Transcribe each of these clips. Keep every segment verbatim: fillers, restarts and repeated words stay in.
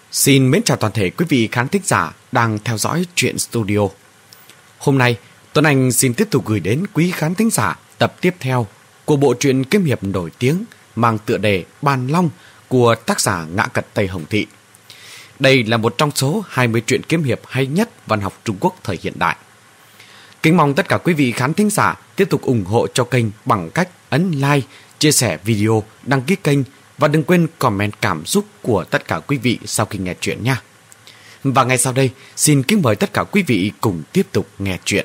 Xin mến chào toàn thể quý vị khán thính giả đang theo dõi Truyện Studio. Hôm nay, Tuấn Anh xin tiếp tục gửi đến quý khán thính giả tập tiếp theo của bộ truyện kiếm hiệp nổi tiếng mang tựa đề Bàn Long của tác giả Ngã Cật Tây Hồng Thị. Đây là một trong số hai mươi truyện kiếm hiệp hay nhất văn học Trung Quốc thời hiện đại. Kính mong tất cả quý vị khán thính giả tiếp tục ủng hộ cho kênh bằng cách ấn like, chia sẻ video, đăng ký kênh và đừng quên comment cảm xúc của tất cả quý vị sau khi nghe chuyện nha. Và ngay sau đây, xin kính mời tất cả quý vị cùng tiếp tục nghe chuyện.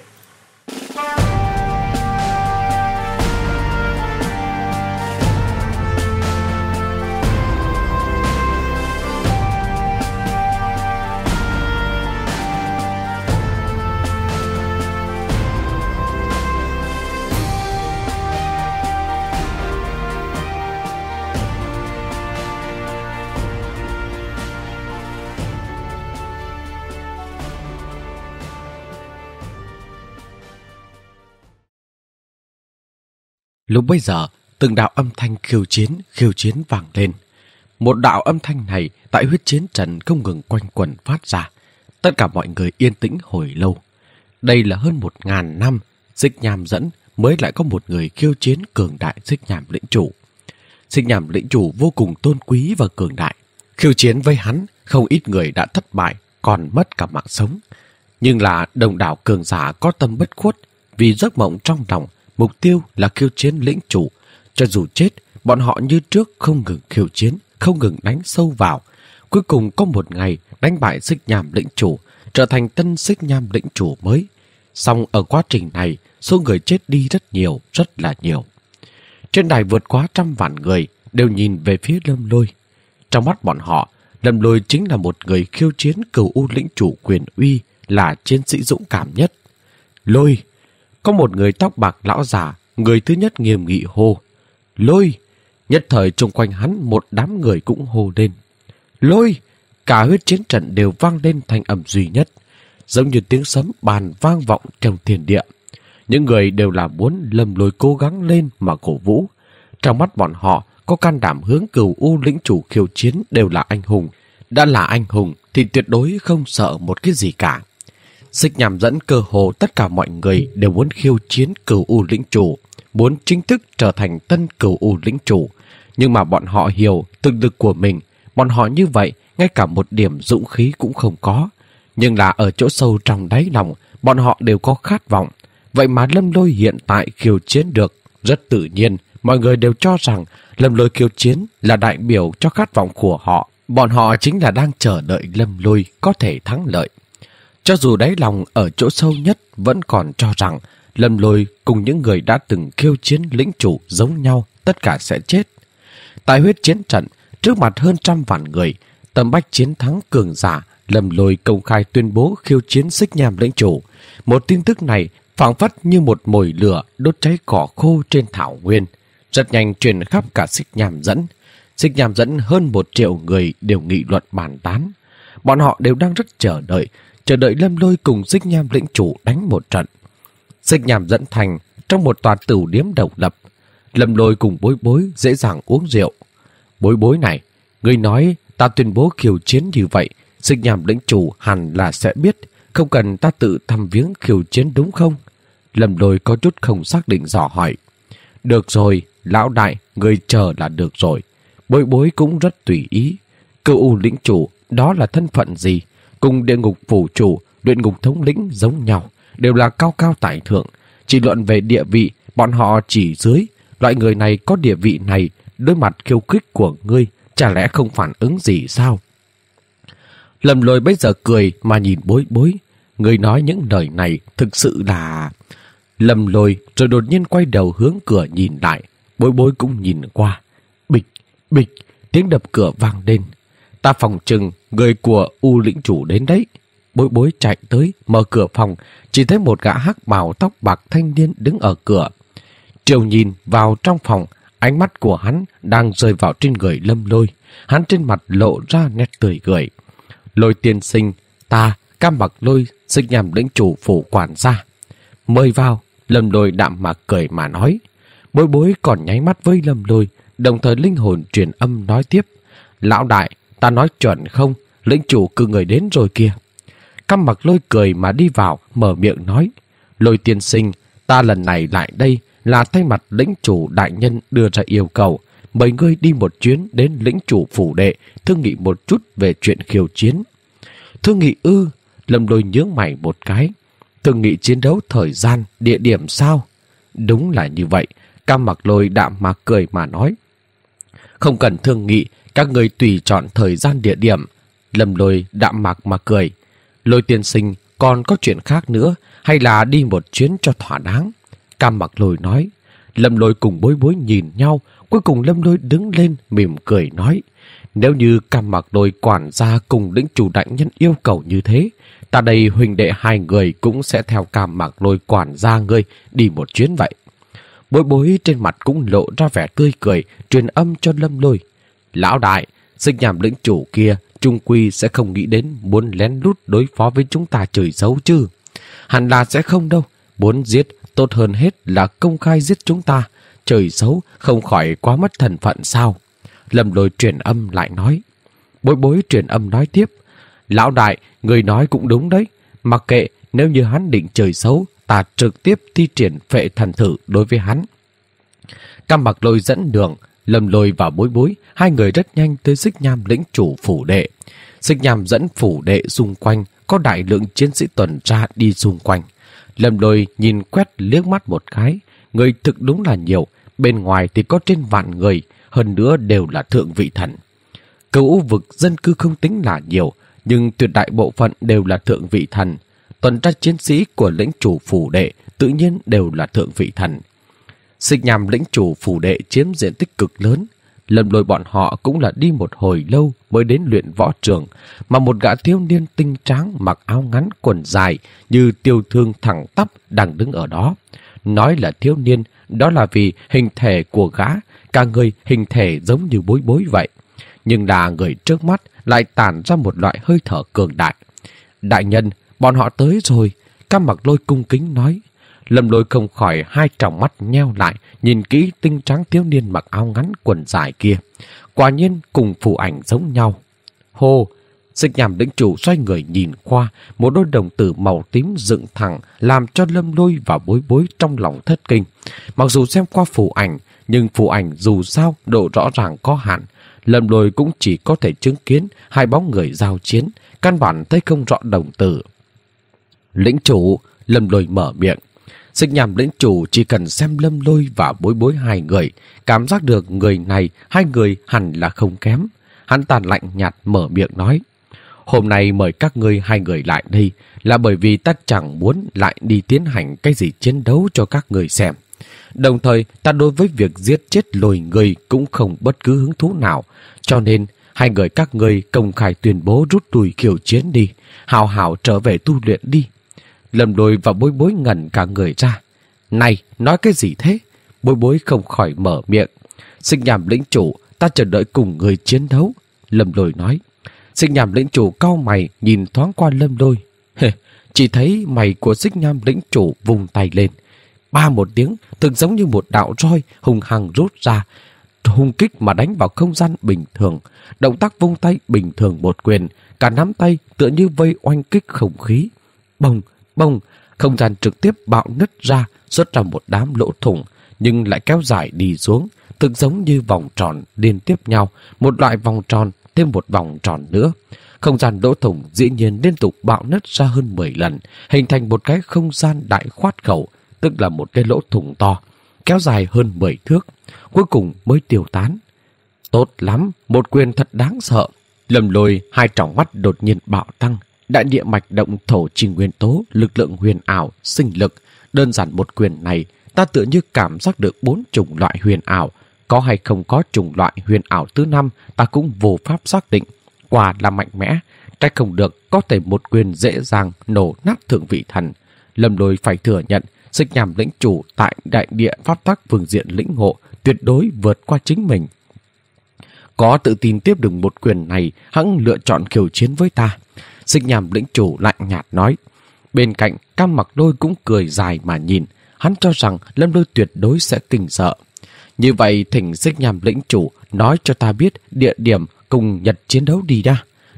Lúc bấy giờ, từng đạo âm thanh khiêu chiến, khiêu chiến vang lên. Một đạo âm thanh này tại huyết chiến trận không ngừng quanh quẩn phát ra. Tất cả mọi người yên tĩnh hồi lâu. Đây là hơn một ngàn năm, Xích Nham dẫn mới lại có một người khiêu chiến cường đại Xích Nham lĩnh chủ. Xích Nham lĩnh chủ vô cùng tôn quý và cường đại. Khiêu chiến với hắn, không ít người đã thất bại, còn mất cả mạng sống. Nhưng là đồng đảo cường giả có tâm bất khuất, vì giấc mộng trong lòng. Mục tiêu là khiêu chiến lĩnh chủ. Cho dù chết, bọn họ như trước không ngừng khiêu chiến, không ngừng đánh sâu vào. Cuối cùng có một ngày đánh bại Xích Nham lĩnh chủ, trở thành tân Xích Nham lĩnh chủ mới. Song ở quá trình này, số người chết đi rất nhiều, rất là nhiều. Trên đài vượt quá trăm vạn người đều nhìn về phía Lâm Lôi. Trong mắt bọn họ, Lâm Lôi chính là một người khiêu chiến cửu u lĩnh chủ quyền uy, là chiến sĩ dũng cảm nhất. Lôi! Có một người tóc bạc lão già, người thứ nhất nghiêm nghị hô. Lôi! Nhất thời xung quanh hắn một đám người cũng hô lên. Lôi! Cả huyết chiến trận đều vang lên thanh âm duy nhất, giống như tiếng sấm bàn vang vọng trong thiên địa. Những người đều là muốn Lâm Lôi cố gắng lên mà cổ vũ. Trong mắt bọn họ, có can đảm hướng cửu u lĩnh chủ khiêu chiến đều là anh hùng. Đã là anh hùng thì tuyệt đối không sợ một cái gì cả. Xích Nham dẫn cơ hồ tất cả mọi người đều muốn khiêu chiến cửu u lĩnh chủ, muốn chính thức trở thành tân cửu u lĩnh chủ. Nhưng mà bọn họ hiểu thực lực của mình, bọn họ như vậy ngay cả một điểm dũng khí cũng không có. Nhưng là ở chỗ sâu trong đáy lòng, bọn họ đều có khát vọng. Vậy mà Lâm Lôi hiện tại khiêu chiến được, rất tự nhiên. Mọi người đều cho rằng Lâm Lôi khiêu chiến là đại biểu cho khát vọng của họ. Bọn họ chính là đang chờ đợi Lâm Lôi có thể thắng lợi. Cho dù đáy lòng ở chỗ sâu nhất vẫn còn cho rằng Lâm Lôi cùng những người đã từng khiêu chiến lĩnh chủ giống nhau, tất cả sẽ chết. Tại huyết chiến trận, trước mặt hơn trăm vạn người, Tâm Bách chiến thắng cường giả, Lâm Lôi công khai tuyên bố khiêu chiến Xích Nham lĩnh chủ. Một tin tức này phảng phất như một mồi lửa đốt cháy cỏ khô trên thảo nguyên, rất nhanh truyền khắp cả Xích Nham dẫn. Xích Nham dẫn hơn một triệu người đều nghị luận bàn tán. Bọn họ đều đang rất chờ đợi, chờ đợi Lâm Lôi cùng Xích Nham lĩnh chủ đánh một trận. Xích Nham dẫn thành trong một tòa tửu điếm độc lập. Lâm Lôi cùng Bối Bối dễ dàng uống rượu. Bối Bối này, ngươi nói ta tuyên bố khiêu chiến như vậy, Xích Nham lĩnh chủ hẳn là sẽ biết, không cần ta tự thăm viếng khiêu chiến đúng không? Lâm Lôi có chút không xác định dò hỏi. Được rồi, lão đại, ngươi chờ là được rồi. Bối Bối cũng rất tùy ý. Cửu u lĩnh chủ, đó là thân phận gì? Cùng địa ngục phủ chủ, luyện ngục thống lĩnh giống nhau, đều là cao cao tại thượng. Chỉ luận về địa vị, bọn họ chỉ dưới. Loại người này có địa vị này, đối mặt khiêu khích của ngươi, chả lẽ không phản ứng gì sao? Lâm Lôi bây giờ cười mà nhìn Bối Bối. Ngươi nói những lời này thực sự là... Lâm Lôi rồi đột nhiên quay đầu hướng cửa nhìn lại. Bối Bối cũng nhìn qua. Bịch, bịch, tiếng đập cửa vang lên. Ta phòng chừng người của U lĩnh chủ đến đấy. Bối Bối chạy tới mở cửa phòng, chỉ thấy một gã hắc bào tóc bạc thanh niên đứng ở cửa. Triều nhìn vào trong phòng, ánh mắt của hắn đang rơi vào trên người Lâm Lôi. Hắn trên mặt lộ ra nét tươi cười. Lôi tiên sinh, ta Cam Bạc Lôi, Xích Nham lĩnh chủ phủ quản gia. Mời vào. Lâm Lôi đạm mạc cười mà nói. Bối Bối còn nháy mắt với Lâm Lôi, đồng thời linh hồn truyền âm nói tiếp. Lão đại, ta nói chuẩn không? lĩnh chủ cử người đến rồi kìa. Cam Mặc Lôi cười mà đi vào, mở miệng nói: Lôi tiên sinh, ta lần này lại đây là thay mặt lĩnh chủ đại nhân đưa ra yêu cầu, mời ngươi đi một chuyến đến lĩnh chủ phủ đệ, thương nghị một chút về chuyện khiêu chiến. Thương nghị ư? Lâm Lôi nhướng mày một cái. Thương nghị chiến đấu thời gian, địa điểm sao? Đúng là như vậy. Cam Mặc Lôi đạm mà cười mà nói: Không cần thương nghị, các người tùy chọn thời gian địa điểm. Lâm Lôi đạm mạc mà cười: Lôi tiên sinh, còn có chuyện khác nữa, hay là đi một chuyến cho thỏa đáng? Cam Mặc Lôi nói. Lâm Lôi cùng Bối Bối nhìn nhau, cuối cùng Lâm Lôi đứng lên mỉm cười nói: Nếu như Cam Mặc Lôi quản gia cùng lĩnh chủ đại nhân yêu cầu như thế, ta đây huynh đệ hai người cũng sẽ theo Cam Mặc Lôi quản gia ngươi đi một chuyến vậy. Bối Bối trên mặt cũng lộ ra vẻ tươi cười, truyền âm cho Lâm Lôi: Lão đại, Xích Nham lĩnh chủ kia chung quy sẽ không nghĩ đến muốn lén lút đối phó với chúng ta chơi xấu chứ. Hẳn là sẽ không đâu. Muốn giết, tốt hơn hết là công khai giết chúng ta. Chơi xấu không khỏi quá mất thần phận sao? Lâm Lôi truyền âm lại nói. Bối Bối truyền âm nói tiếp: Lão đại, người nói cũng đúng đấy. Mặc kệ, nếu như hắn định chơi xấu, ta trực tiếp thi triển phệ thần thử đối với hắn. Cam Mặc Lôi dẫn đường. Lâm Lôi và Bối Bối, hai người rất nhanh tới Xích Nham lĩnh chủ phủ đệ. Xích Nham dẫn phủ đệ xung quanh, có đại lượng chiến sĩ tuần tra đi xung quanh. Lâm Lôi nhìn quét liếc mắt một cái, người thực đúng là nhiều, bên ngoài thì có trên vạn người, hơn nữa đều là thượng vị thần. Cửu vực dân cư không tính là nhiều, nhưng tuyệt đại bộ phận đều là thượng vị thần. Tuần tra chiến sĩ của lĩnh chủ phủ đệ tự nhiên đều là thượng vị thần. Xích Nham lĩnh chủ phủ đệ chiếm diện tích cực lớn. Lâm Lôi bọn họ cũng là đi một hồi lâu mới đến luyện võ trường, mà một gã thiếu niên tinh tráng mặc áo ngắn quần dài như tiêu thương thẳng tắp đang đứng ở đó. Nói là thiếu niên, đó là vì hình thể của gã, cả người hình thể giống như Bối Bối vậy. Nhưng là người trước mắt lại tản ra một loại hơi thở cường đại. Đại nhân, bọn họ tới rồi. Cam Mặc Lôi cung kính nói. Lâm Lôi không khỏi hai tròng mắt nheo lại, nhìn kỹ tinh trắng thiếu niên mặc áo ngắn quần dài kia. Quả nhiên cùng phù ảnh giống nhau. Hô! Xích Nham lĩnh chủ xoay người nhìn qua, một đôi đồng tử màu tím dựng thẳng làm cho Lâm Lôi và Bối Bối trong lòng thất kinh. Mặc dù xem qua phù ảnh, nhưng phù ảnh dù sao độ rõ ràng có hạn. Lâm Lôi cũng chỉ có thể chứng kiến hai bóng người giao chiến, căn bản thấy không rõ đồng tử. Lĩnh chủ! Lâm Lôi mở miệng. Xích Nham lĩnh chủ chỉ cần xem Lâm Lôi và Bối Bối hai người, cảm giác được người này, hai người hẳn là không kém. Hắn ta lạnh nhạt mở miệng nói: Hôm nay mời các ngươi hai người lại đây là bởi vì ta chẳng muốn lại đi tiến hành cái gì chiến đấu cho các người xem. Đồng thời, ta đối với việc giết chết Lôi người cũng không bất cứ hứng thú nào, cho nên hai người các ngươi công khai tuyên bố rút lui khiêu chiến đi, hào hào trở về tu luyện đi. Lâm Lôi và Bối Bối ngẩn cả người ra. Này, nói cái gì thế? Bối Bối không khỏi mở miệng. Xích Nham lĩnh chủ, ta chờ đợi cùng người chiến đấu. Lâm Lôi nói. Xích Nham lĩnh chủ cau mày nhìn thoáng qua Lâm Lôi. Chỉ thấy mày của Xích Nham lĩnh chủ vùng tay lên. Ba một tiếng, thực giống như một đạo roi hùng hăng rút ra, hung kích mà đánh vào không gian bình thường. Động tác vung tay bình thường một quyền, cả nắm tay tựa như vây oanh kích không khí. Bông, bông, không gian trực tiếp bạo nứt ra, xuất ra một đám lỗ thủng, nhưng lại kéo dài đi xuống, thực giống như vòng tròn liên tiếp nhau, một loại vòng tròn thêm một vòng tròn nữa. Không gian lỗ thủng dĩ nhiên liên tục bạo nứt ra hơn mười lần, hình thành một cái không gian đại khoát khẩu, tức là một cái lỗ thủng to, kéo dài hơn mười thước, cuối cùng mới tiêu tán. Tốt lắm, một quyền thật đáng sợ. Lâm Lôi hai tròng mắt đột nhiên bạo tăng, đại địa mạch động thổ chi nguyên tố, lực lượng huyền ảo, sinh lực. Đơn giản một quyền này, ta tựa như cảm giác được bốn chủng loại huyền ảo. Có hay không có chủng loại huyền ảo thứ năm, ta cũng vô pháp xác định. Quả là mạnh mẽ, trách không được có thể một quyền dễ dàng nổ nát thượng vị thần. Lâm Lôi phải thừa nhận, Xích Nham lĩnh chủ tại đại địa pháp tắc phương diện lĩnh ngộ tuyệt đối vượt qua chính mình. Có tự tin tiếp được một quyền này, hắn lựa chọn khiêu chiến với ta. Xích Nham lĩnh chủ lạnh nhạt nói. Bên cạnh, Cam Mặc Lôi cũng cười dài mà nhìn. Hắn cho rằng Lâm Lôi tuyệt đối sẽ kinh sợ. Như vậy thỉnh Xích Nham lĩnh chủ nói cho ta biết địa điểm cùng Nhật chiến đấu đi đã.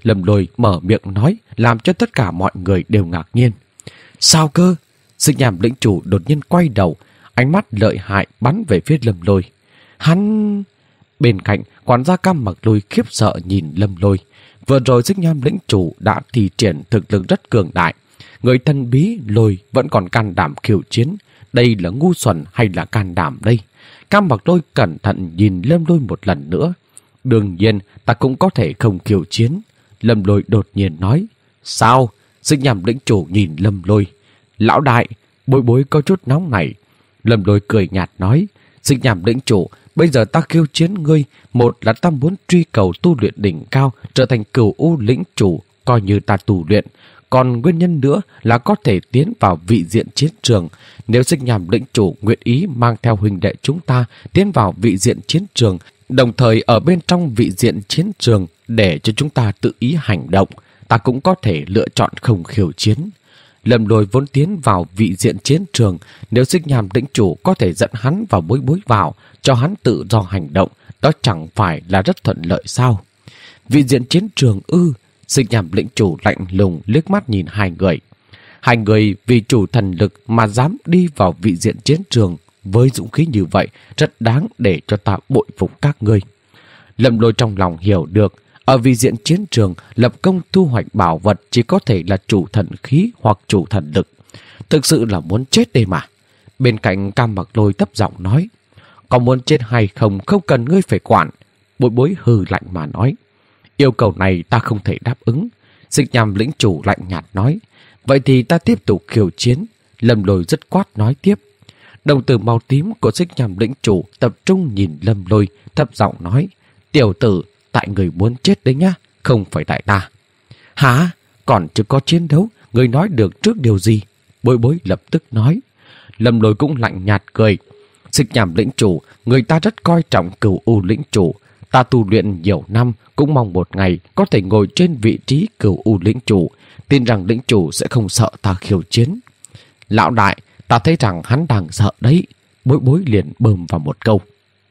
Lâm Lôi mở miệng nói, làm cho tất cả mọi người đều ngạc nhiên. Sao cơ? Xích Nham lĩnh chủ đột nhiên quay đầu, ánh mắt lợi hại bắn về phía Lâm Lôi. Hắn... Bên cạnh, quản gia Cam Mặc Lôi khiếp sợ nhìn Lâm Lôi. Vừa rồi Xích Nham lĩnh chủ đã thi triển thực lực rất cường đại. Người thần bí Lôi vẫn còn can đảm khiêu chiến. Đây là ngu xuẩn hay là can đảm đây? Cam Mặc Lôi cẩn thận nhìn Lâm Lôi một lần nữa. Đương nhiên, ta cũng có thể không khiêu chiến. Lâm Lôi đột nhiên nói. Sao? Xích Nham lĩnh chủ nhìn Lâm Lôi. Lão đại, Bối Bối có chút nóng này. Lâm Lôi cười nhạt nói. Xích Nham lĩnh chủ, bây giờ ta khiêu chiến ngươi. Một là ta muốn truy cầu tu luyện đỉnh cao, trở thành Cửu U lĩnh chủ, coi như ta tu luyện. Còn nguyên nhân nữa là có thể tiến vào vị diện chiến trường. Nếu Xích Nham lĩnh chủ nguyện ý mang theo huynh đệ chúng ta tiến vào vị diện chiến trường, đồng thời ở bên trong vị diện chiến trường để cho chúng ta tự ý hành động, ta cũng có thể lựa chọn không khiêu chiến. Lâm Lôi vốn tiến vào vị diện chiến trường, nếu Xích Nham lĩnh chủ có thể dẫn hắn và Bối Bối vào, cho hắn tự do hành động, đó chẳng phải là rất thuận lợi sao? Vị diện chiến trường ư? Xích Nham lĩnh chủ lạnh lùng liếc mắt nhìn hai người. Hai người vì chủ thần lực mà dám đi vào vị diện chiến trường, với dũng khí như vậy rất đáng để cho ta bội phục các ngươi. Lâm Lôi trong lòng hiểu được, ở vị diện chiến trường lập công thu hoạch bảo vật chỉ có thể là chủ thần khí hoặc chủ thần lực. Thực sự là muốn chết đây mà. Bên cạnh Cam Mặc Lôi thấp giọng nói. Có muốn chết hay không không cần ngươi phải quản. Bối Bối hừ lạnh mà nói. Yêu cầu này ta không thể đáp ứng. Xích Nham lĩnh chủ lạnh nhạt nói. Vậy thì ta tiếp tục khiêu chiến. Lâm Lôi dứt quát nói tiếp. Đồng tử màu tím của Xích Nham lĩnh chủ tập trung nhìn Lâm Lôi, thấp giọng nói. Tiểu tử, tại người muốn chết đấy nhá, không phải tại ta. Hả? Còn chưa có chiến đấu, người nói được trước điều gì? Bối Bối lập tức nói. Lâm Lôi cũng lạnh nhạt cười. Xích Nham lĩnh chủ, người ta rất coi trọng Cửu U lĩnh chủ. Ta tu luyện nhiều năm, cũng mong một ngày có thể ngồi trên vị trí Cửu U lĩnh chủ. Tin rằng lĩnh chủ sẽ không sợ ta khiêu chiến. Lão đại, ta thấy rằng hắn đang sợ đấy. Bối Bối liền bơm vào một câu.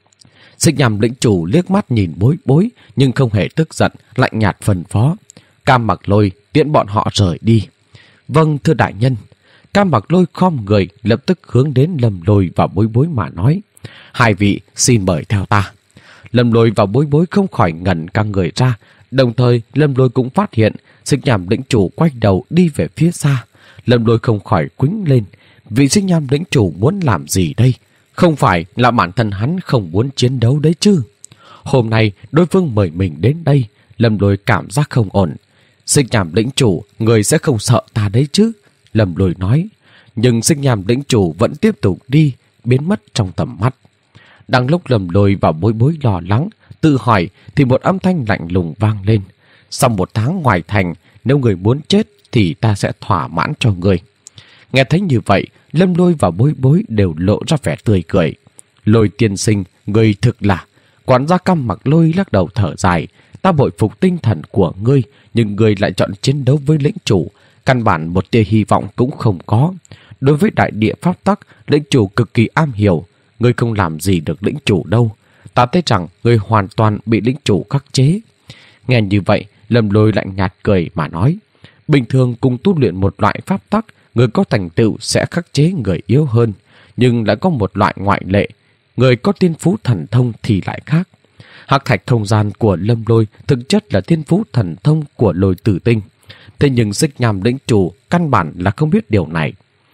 Xích Nham lĩnh chủ liếc mắt nhìn Bối Bối, nhưng không hề tức giận, lạnh nhạt phân phó. Cam Mặc Lôi tiễn bọn họ rời đi. Vâng thưa đại nhân. Cam Mặc Lôi khom người lập tức hướng đến Lâm Lôi và Bối Bối mà nói. Hai vị xin mời theo ta. Lâm Lôi và Bối Bối không khỏi ngẩn căng người ra. Đồng thời Lâm Lôi cũng phát hiện Xích Nham lĩnh chủ quay đầu đi về phía xa. Lâm Lôi không khỏi quýnh lên. Vị Xích Nham lĩnh chủ muốn làm gì đây? Không phải là bản thân hắn không muốn chiến đấu đấy chứ. Hôm nay đối phương mời mình đến đây, Lâm Lôi cảm giác không ổn. Xích Nham lĩnh chủ, người sẽ không sợ ta đấy chứ? Lâm Lôi nói. Nhưng Xích Nham lĩnh chủ vẫn tiếp tục đi, biến mất trong tầm mắt. Đang lúc Lâm Lôi và Bối Bối lo lắng, tự hỏi thì một âm thanh lạnh lùng vang lên. Sau một tháng ngoài thành, nếu người muốn chết thì ta sẽ thỏa mãn cho người. Nghe thấy như vậy, Lâm Lôi và Bối Bối đều lộ ra vẻ tươi cười. Lôi tiên sinh, người thực là... Quản gia Cam Mặc Lôi lắc đầu thở dài. Ta bội phục tinh thần của ngươi, nhưng ngươi lại chọn chiến đấu với lĩnh chủ. Căn bản một tia hy vọng cũng không có. Đối với đại địa pháp tắc, lĩnh chủ cực kỳ am hiểu. Ngươi không làm gì được lĩnh chủ đâu. Ta thấy rằng ngươi hoàn toàn bị lĩnh chủ khắc chế. Nghe như vậy, Lâm Lôi lạnh nhạt cười mà nói. Bình thường cùng tu luyện một loại pháp tắc, người có thành tựu sẽ khắc chế người yếu hơn. Nhưng lại có một loại ngoại lệ. Người có thiên phú thần thông thì lại khác. Hắc thạch không gian của Lâm Lôi thực chất là thiên phú thần thông của Lôi Tử Tinh. Thế nhưng Xích Nham lĩnh chủ căn bản là không biết điều này.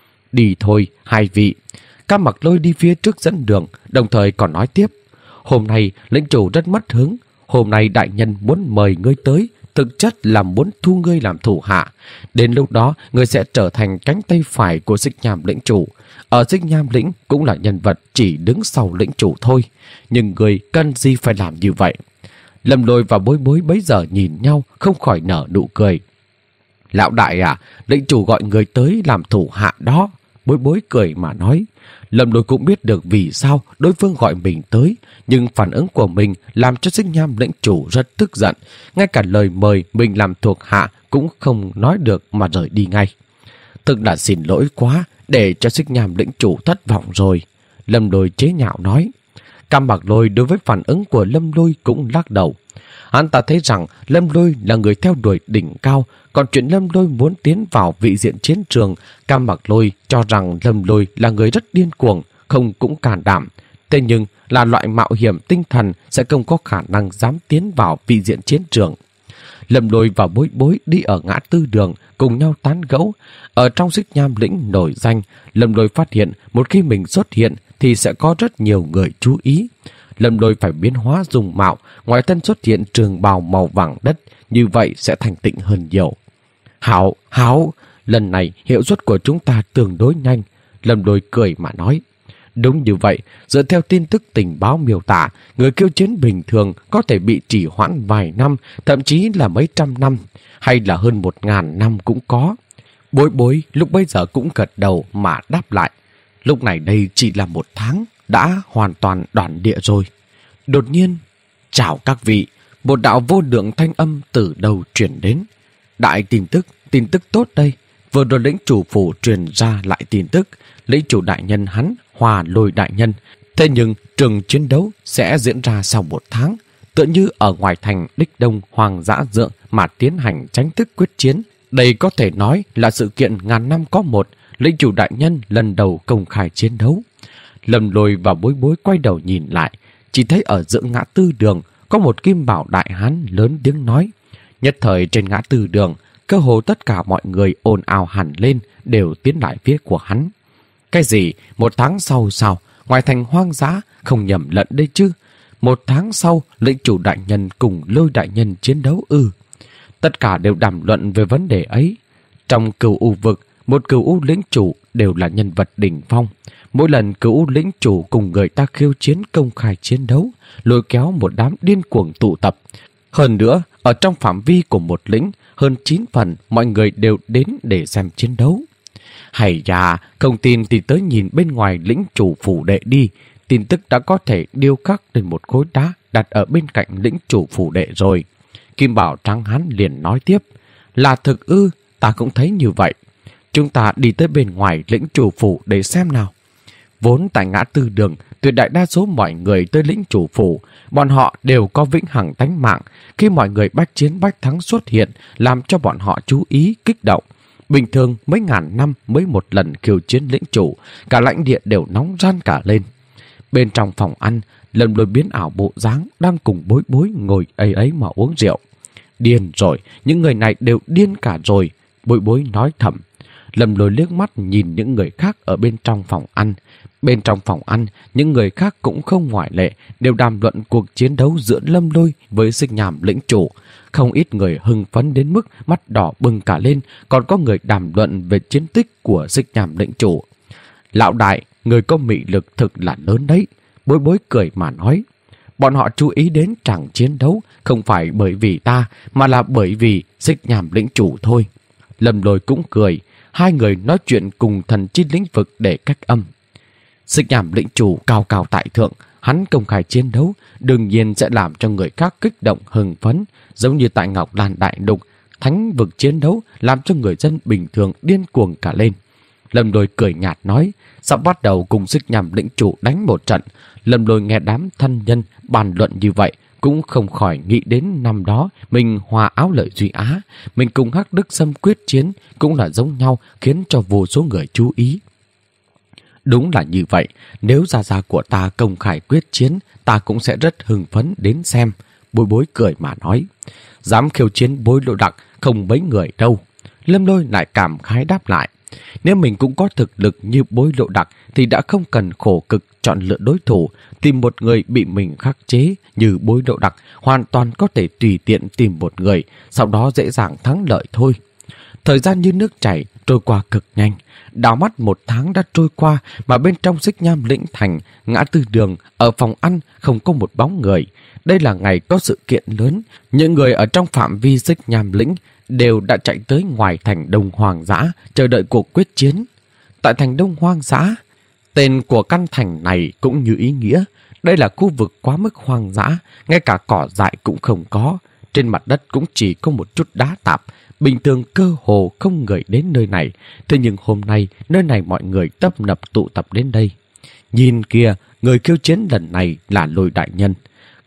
Đi thôi, hai vị. Cam Mặc Lôi đi phía trước dẫn đường, đồng thời còn nói tiếp. Hôm nay lĩnh chủ rất mất hứng. Hôm nay đại nhân muốn mời ngươi tới, thực chất là muốn thu ngươi làm thủ hạ. Đến lúc đó, ngươi sẽ trở thành cánh tay phải của Xích Nham lĩnh chủ. Ở Xích Nham lĩnh cũng là nhân vật chỉ đứng sau lĩnh chủ thôi. Nhưng ngươi cần gì phải làm như vậy? Lâm Lôi và Bối Bối bấy giờ nhìn nhau, không khỏi nở nụ cười. Lão đại à, lĩnh chủ gọi người tới làm thủ hạ đó. Bối Bối cười mà nói. Lâm Lôi cũng biết được vì sao đối phương gọi mình tới, nhưng phản ứng của mình làm cho Xích Nham lĩnh chủ rất tức giận. Ngay cả lời mời mình làm thuộc hạ cũng không nói được mà rời đi ngay. Thực là xin lỗi quá, để cho Xích Nham lĩnh chủ thất vọng rồi. Lâm Lôi chế nhạo nói. Cam Mặc Lôi đối với phản ứng của Lâm Lôi cũng lắc đầu. Hắn ta thấy rằng Lâm Lôi là người theo đuổi đỉnh cao, còn chuyện Lâm Lôi muốn tiến vào vị diện chiến trường, Cam Mặc Lôi cho rằng Lâm Lôi là người rất điên cuồng, không cũng can đảm. Thế nhưng là loại mạo hiểm tinh thần sẽ không có khả năng dám tiến vào vị diện chiến trường. Lâm Lôi và Bối Bối đi ở ngã tư đường cùng nhau tán gẫu. Ở trong Xích Nham Lĩnh nổi danh, Lâm Lôi phát hiện một khi mình xuất hiện thì sẽ có rất nhiều người chú ý. Lâm Lôi phải biến hóa dùng mạo, ngoài thân xuất hiện trường bào màu vàng đất, như vậy sẽ thành tịnh hơn nhiều. Hảo, hảo, lần này hiệu suất của chúng ta tương đối nhanh, Lâm Lôi cười mà nói. Đúng như vậy, dựa theo tin tức tình báo miêu tả, người khiêu chiến bình thường có thể bị trì hoãn vài năm, thậm chí là mấy trăm năm, hay là hơn một ngàn năm cũng có. Bối Bối lúc bấy giờ cũng gật đầu mà đáp lại. Lúc này đây chỉ là một tháng, đã hoàn toàn đoạn địa rồi. Đột nhiên, chào các vị, một đạo vô lượng thanh âm từ đầu truyền đến. Đại tin tức, tin tức tốt đây. Vừa rồi lĩnh chủ phủ truyền ra lại tin tức, lĩnh chủ đại nhân hắn hòa Lôi đại nhân. Thế nhưng trường chiến đấu sẽ diễn ra sau một tháng, tựa như ở ngoài thành Đích Đông Hoàng Dã Dượng mà tiến hành tranh thức quyết chiến. Đây có thể nói là sự kiện ngàn năm có một, lĩnh chủ đại nhân lần đầu công khai chiến đấu. Lâm Lôi và Bối Bối quay đầu nhìn lại, chỉ thấy ở giữa ngã tư đường có một kim bảo đại hán lớn tiếng nói. Nhất thời trên ngã tư đường, cơ hồ tất cả mọi người ồn ào hẳn lên, đều tiến lại phía của hắn. Cái gì? Một tháng sau sao? Ngoài thành hoang dã, không nhầm lẫn đây chứ? Một tháng sau, lĩnh chủ đại nhân cùng Lôi đại nhân chiến đấu ư? Tất cả đều đàm luận về vấn đề ấy. Trong Cửu U vực, một Cửu U lĩnh chủ đều là nhân vật đỉnh phong. Mỗi lần Cửu U lĩnh chủ cùng người ta khiêu chiến công khai chiến đấu, lôi kéo một đám điên cuồng tụ tập. Hơn nữa, ở trong phạm vi của một lĩnh, hơn chín phần mọi người đều đến để xem chiến đấu. Hay da, không tin thì tới nhìn bên ngoài lĩnh chủ phủ đệ đi. Tin tức đã có thể điêu khắc lên một khối đá đặt ở bên cạnh lĩnh chủ phủ đệ rồi. Kim Bảo Trắng Hán liền nói tiếp. Là thực ư, ta cũng thấy như vậy. Chúng ta đi tới bên ngoài lĩnh chủ phủ để xem nào. Vốn tại ngã tư đường, tuyệt đại đa số mọi người tới lĩnh chủ phủ, bọn họ đều có vĩnh hằng tánh mạng. Khi mọi người bách chiến bách thắng xuất hiện, làm cho bọn họ chú ý, kích động. Bình thường mấy ngàn năm mới một lần khiêu chiến lĩnh chủ, cả lãnh địa đều nóng ran cả lên. Bên trong phòng ăn, Lâm Lôi biến ảo bộ dáng đang cùng Bối Bối ngồi ấy ấy mà uống rượu. Điên rồi, những người này đều điên cả rồi, Bối Bối nói thầm. Lâm Lôi liếc mắt nhìn những người khác ở bên trong phòng ăn. Bên trong phòng ăn, những người khác cũng không ngoại lệ, đều đàm luận cuộc chiến đấu giữa Lâm Lôi với Xích Nham lĩnh chủ. Không ít người hưng phấn đến mức mắt đỏ bừng cả lên, còn có người đàm luận về chiến tích của Xích Nham lĩnh chủ. Lão đại, người có mị lực thực là lớn đấy, Bối Bối cười mà nói. Bọn họ chú ý đến tràng chiến đấu không phải bởi vì ta, mà là bởi vì Xích Nham lĩnh chủ thôi. Lâm Lôi cũng cười, hai người nói chuyện cùng thần chi lĩnh vực để cách âm. Xích Nham lĩnh chủ cao cao tại thượng, hắn công khai chiến đấu, đương nhiên sẽ làm cho người khác kích động hưng phấn, giống như tại Ngọc Lan Đại Lục, thánh vực chiến đấu làm cho người dân bình thường điên cuồng cả lên. Lâm Lôi cười nhạt nói, sắp bắt đầu cùng Xích Nham lĩnh chủ đánh một trận. Lâm Lôi nghe đám thân nhân bàn luận như vậy, cũng không khỏi nghĩ đến năm đó mình hòa áo lợi Duy Á, mình cùng Hắc Đức Sâm quyết chiến cũng là giống nhau, khiến cho vô số người chú ý. Đúng là như vậy, nếu gia gia của ta công khai quyết chiến, ta cũng sẽ rất hưng phấn đến xem, Bối Bối cười mà nói. Dám khiêu chiến Bối Lộ Đặc không mấy người đâu. Lâm Lôi lại cảm khái đáp lại. Nếu mình cũng có thực lực như Bối Lộ Đặc thì đã không cần khổ cực chọn lựa đối thủ, tìm một người bị mình khắc chế như Bối Lộ Đặc, hoàn toàn có thể tùy tiện tìm một người, sau đó dễ dàng thắng lợi thôi. Thời gian như nước chảy trôi qua cực nhanh, đảo mắt một tháng đã trôi qua mà bên trong Xích Nham lĩnh thành, ngã tư đường, ở phòng ăn không có một bóng người. Đây là ngày có sự kiện lớn, những người ở trong phạm vi Xích Nham lĩnh đều đã chạy tới ngoài thành Đông Hoang Dã chờ đợi cuộc quyết chiến. Tại thành Đông Hoang Dã, tên của căn thành này cũng như ý nghĩa, đây là khu vực quá mức hoang dã, ngay cả cỏ dại cũng không có, trên mặt đất cũng chỉ có một chút đá tạp. Bình thường cơ hồ không người đến nơi này, thế nhưng hôm nay nơi này mọi người tấp nập tụ tập đến đây. Nhìn kia, người khiêu chiến lần này là Lôi đại nhân.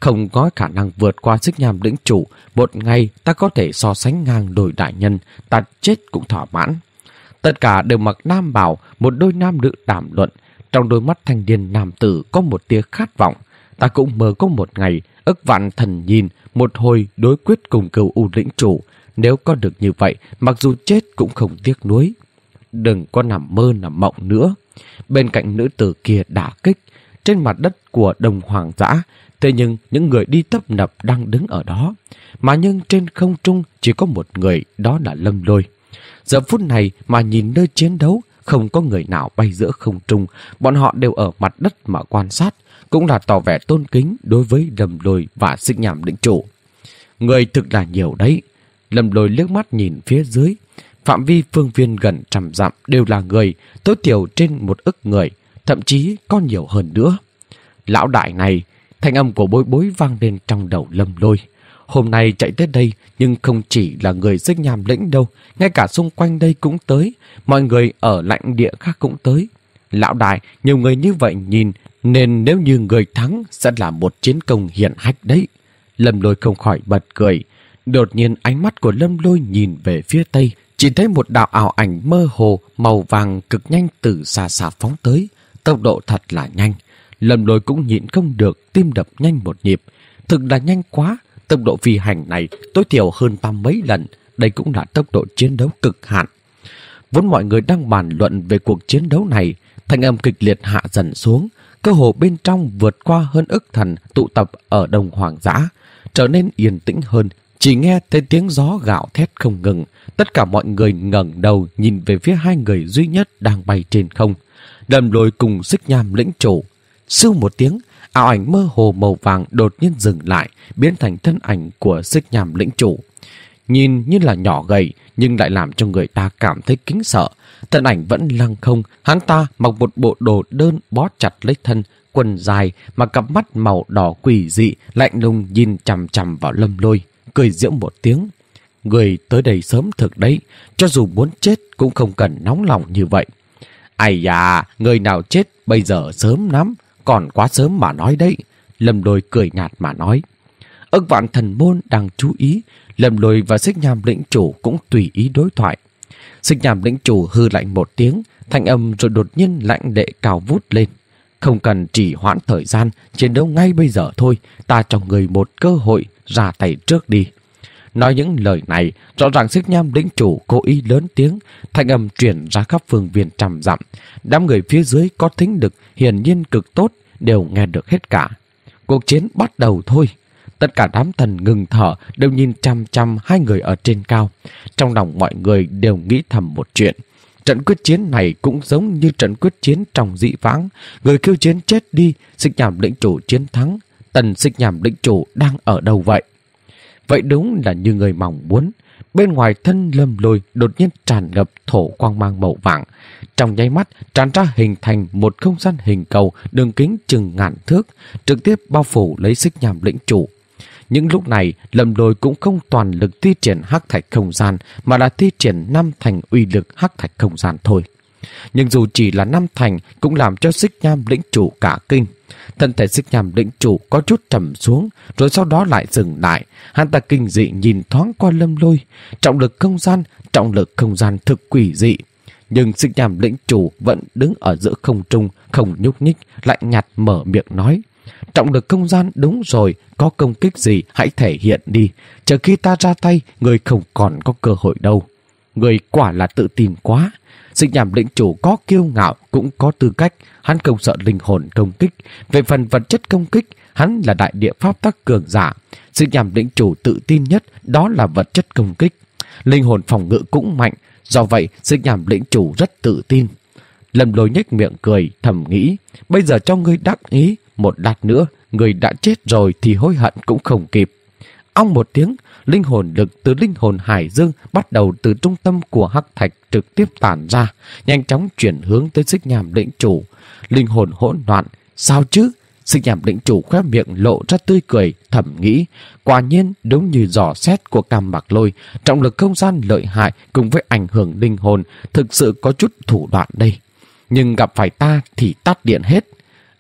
không có khả năng vượt qua xích nham lĩnh chủ. Một ngày ta có thể so sánh ngang đôi đại nhân, ta chết cũng thỏa mãn. Tất cả đều mặc nam bào, một đôi nam nữ đàm luận. Trong đôi mắt thanh niên nam tử có một tia khát vọng. Ta cũng mơ có một ngày, ức vạn thần nhìn, một hồi đối quyết cùng cừu U lĩnh chủ. Nếu có được như vậy, mặc dù chết cũng không tiếc nuối. Đừng có nằm mơ nằm mộng nữa. Bên cạnh nữ tử kia đả kích, trên mặt đất của đồng hoàng dã. Thế nhưng những người đi tấp nập đang đứng ở đó. Mà nhưng trên không trung chỉ có một người, đó là Lâm Lôi. Giờ phút này mà nhìn nơi chiến đấu, không có người nào bay giữa không trung. Bọn họ đều ở mặt đất mà quan sát, cũng là tỏ vẻ tôn kính đối với Lâm Lôi và xích nham lĩnh chủ. Người thực là nhiều đấy. Lâm Lôi liếc mắt nhìn phía dưới. Phạm vi phương viên gần trăm dặm đều là người, tối thiểu trên một ức người, thậm chí có nhiều hơn nữa. Lão đại này, thanh âm của Bối Bối vang lên trong đầu Lâm Lôi. Hôm nay chạy tới đây, nhưng không chỉ là người xích nham lĩnh đâu, ngay cả xung quanh đây cũng tới, mọi người ở lãnh địa khác cũng tới. Lão đại, nhiều người như vậy nhìn, nên nếu như người thắng sẽ là một chiến công hiển hách đấy. Lâm Lôi không khỏi bật cười. Đột nhiên ánh mắt của Lâm Lôi nhìn về phía tây, chỉ thấy một đạo ảo ảnh mơ hồ màu vàng cực nhanh từ xa xa phóng tới, tốc độ thật là nhanh. Lâm Lôi cũng nhịn không được, tim đập nhanh một nhịp. Thực là nhanh quá, tốc độ phi hành này tối thiểu hơn ba mấy lần, đây cũng là tốc độ chiến đấu cực hạn. Vốn mọi người đang bàn luận về cuộc chiến đấu này, thanh âm kịch liệt hạ dần xuống, cơ hồ bên trong vượt qua hơn ức thần tụ tập ở Đông Hoàng Dã, trở nên yên tĩnh hơn. Chỉ nghe thấy tiếng gió gào thét không ngừng. Tất cả mọi người ngẩng đầu nhìn về phía hai người duy nhất đang bay trên không. Lâm Lôi cùng xích nham lĩnh chủ. Sưu một tiếng, ảo ảnh mơ hồ màu vàng đột nhiên dừng lại, biến thành thân ảnh của xích nham lĩnh chủ. Nhìn như là nhỏ gầy, nhưng lại làm cho người ta cảm thấy kính sợ. Thân ảnh vẫn lăng không, hắn ta mặc một bộ đồ đơn bó chặt lấy thân, quần dài mà cặp mắt màu đỏ quỷ dị, lạnh lùng nhìn chằm chằm vào Lâm Lôi, cười giễu một tiếng. Người tới đây sớm thực đấy, cho dù muốn chết cũng không cần nóng lòng như vậy. Ai da, người nào chết bây giờ sớm lắm, còn quá sớm mà nói đấy. Lâm Lôi cười nhạt mà nói. Ức vạn thần môn đang chú ý, Lâm Lôi và xích nham lĩnh chủ cũng tùy ý đối thoại. Xích nham lĩnh chủ hư lạnh một tiếng, thanh âm rồi đột nhiên lạnh đệ cao vút lên. Không cần trì hoãn thời gian, chiến đấu ngay bây giờ thôi, ta cho người một cơ hội, ra tay trước đi. Nói những lời này, rõ ràng xích nham lĩnh chủ cố ý lớn tiếng, thanh âm truyền ra khắp phương viên trăm dặm. Đám người phía dưới có thính lực hiển nhiên cực tốt, đều nghe được hết cả. Cuộc chiến bắt đầu thôi. Tất cả đám thần ngừng thở, đều nhìn chăm chăm hai người ở trên cao. Trong lòng mọi người đều nghĩ thầm một chuyện. Trận quyết chiến này cũng giống như trận quyết chiến trong dĩ vãng. Người khiêu chiến chết đi, xích nham lĩnh chủ chiến thắng. Tần xích nham lĩnh chủ đang ở đâu vậy? Vậy đúng là như người mong muốn. Bên ngoài thân Lâm Lôi đột nhiên tràn ngập thổ quang mang màu vàng. Trong nháy mắt tràn ra hình thành một không gian hình cầu đường kính chừng ngàn thước, trực tiếp bao phủ lấy xích nham lĩnh chủ. Những lúc này Lâm Lôi cũng không toàn lực thi triển hắc thạch không gian, mà là thi triển năm thành uy lực hắc thạch không gian thôi. Nhưng dù chỉ là năm thành cũng làm cho xích nham lĩnh chủ cả kinh. Thân thể xích nham lĩnh chủ có chút trầm xuống, rồi sau đó lại dừng lại. Hắn ta kinh dị nhìn thoáng qua Lâm Lôi. Trọng lực không gian, trọng lực không gian thực quỷ dị. Nhưng xích nham lĩnh chủ vẫn đứng ở giữa không trung, không nhúc nhích, lạnh nhạt mở miệng nói. Trọng lực không gian đúng rồi, có công kích gì hãy thể hiện đi. Chờ khi ta ra tay, người không còn có cơ hội đâu. Người quả là tự tin quá. Xích nham lĩnh chủ có kiêu ngạo cũng có tư cách, hắn không sợ linh hồn công kích. Về phần vật chất công kích, hắn là đại địa pháp tắc cường giả. Xích nham lĩnh chủ tự tin nhất đó là vật chất công kích. Linh hồn phòng ngự cũng mạnh, do vậy xích nham lĩnh chủ rất tự tin. Lâm Lôi nhếch miệng cười, thầm nghĩ, bây giờ cho ngươi đắc ý, một lát nữa người đã chết rồi thì hối hận cũng không kịp. Ong một tiếng, linh hồn lực từ linh hồn hải dương bắt đầu từ trung tâm của hắc thạch trực tiếp tản ra, nhanh chóng chuyển hướng tới xích nham lĩnh chủ. Linh hồn hỗn loạn, sao chứ? Xích nham lĩnh chủ khóe miệng lộ ra tươi cười, thầm nghĩ, quả nhiên đúng như dò xét của Cam Mạc Lôi, trọng lực không gian lợi hại cùng với ảnh hưởng linh hồn thực sự có chút thủ đoạn đây. Nhưng gặp phải ta thì tắt điện hết.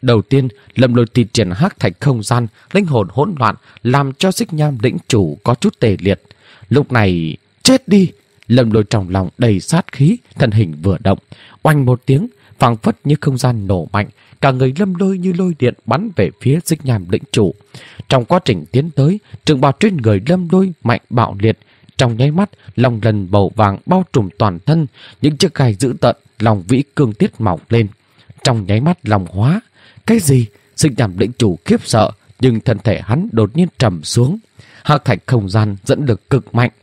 Đầu tiên, Lâm Lôi thi triển hắc thạch không gian, linh hồn hỗn loạn, làm cho Xích Nham lĩnh chủ có chút tê liệt. Lúc này, chết đi! Lâm Lôi trong lòng đầy sát khí, thân hình vừa động, oanh một tiếng, phảng phất như không gian nổ mạnh, cả người Lâm Lôi như lôi điện bắn về phía Xích Nham lĩnh chủ. Trong quá trình tiến tới, trường bào trên người Lâm Lôi mạnh bạo liệt, trong nháy mắt, lòng lần màu vàng bao trùm toàn thân, những chiếc gai dữ tợn, lòng vĩ cương tiết mỏng lên. Trong nháy mắt lòng hóa. Cái gì? Xích Nham lĩnh chủ khiếp sợ, nhưng thân thể hắn đột nhiên trầm xuống. Hắc thạch không gian dẫn lực cực mạnh.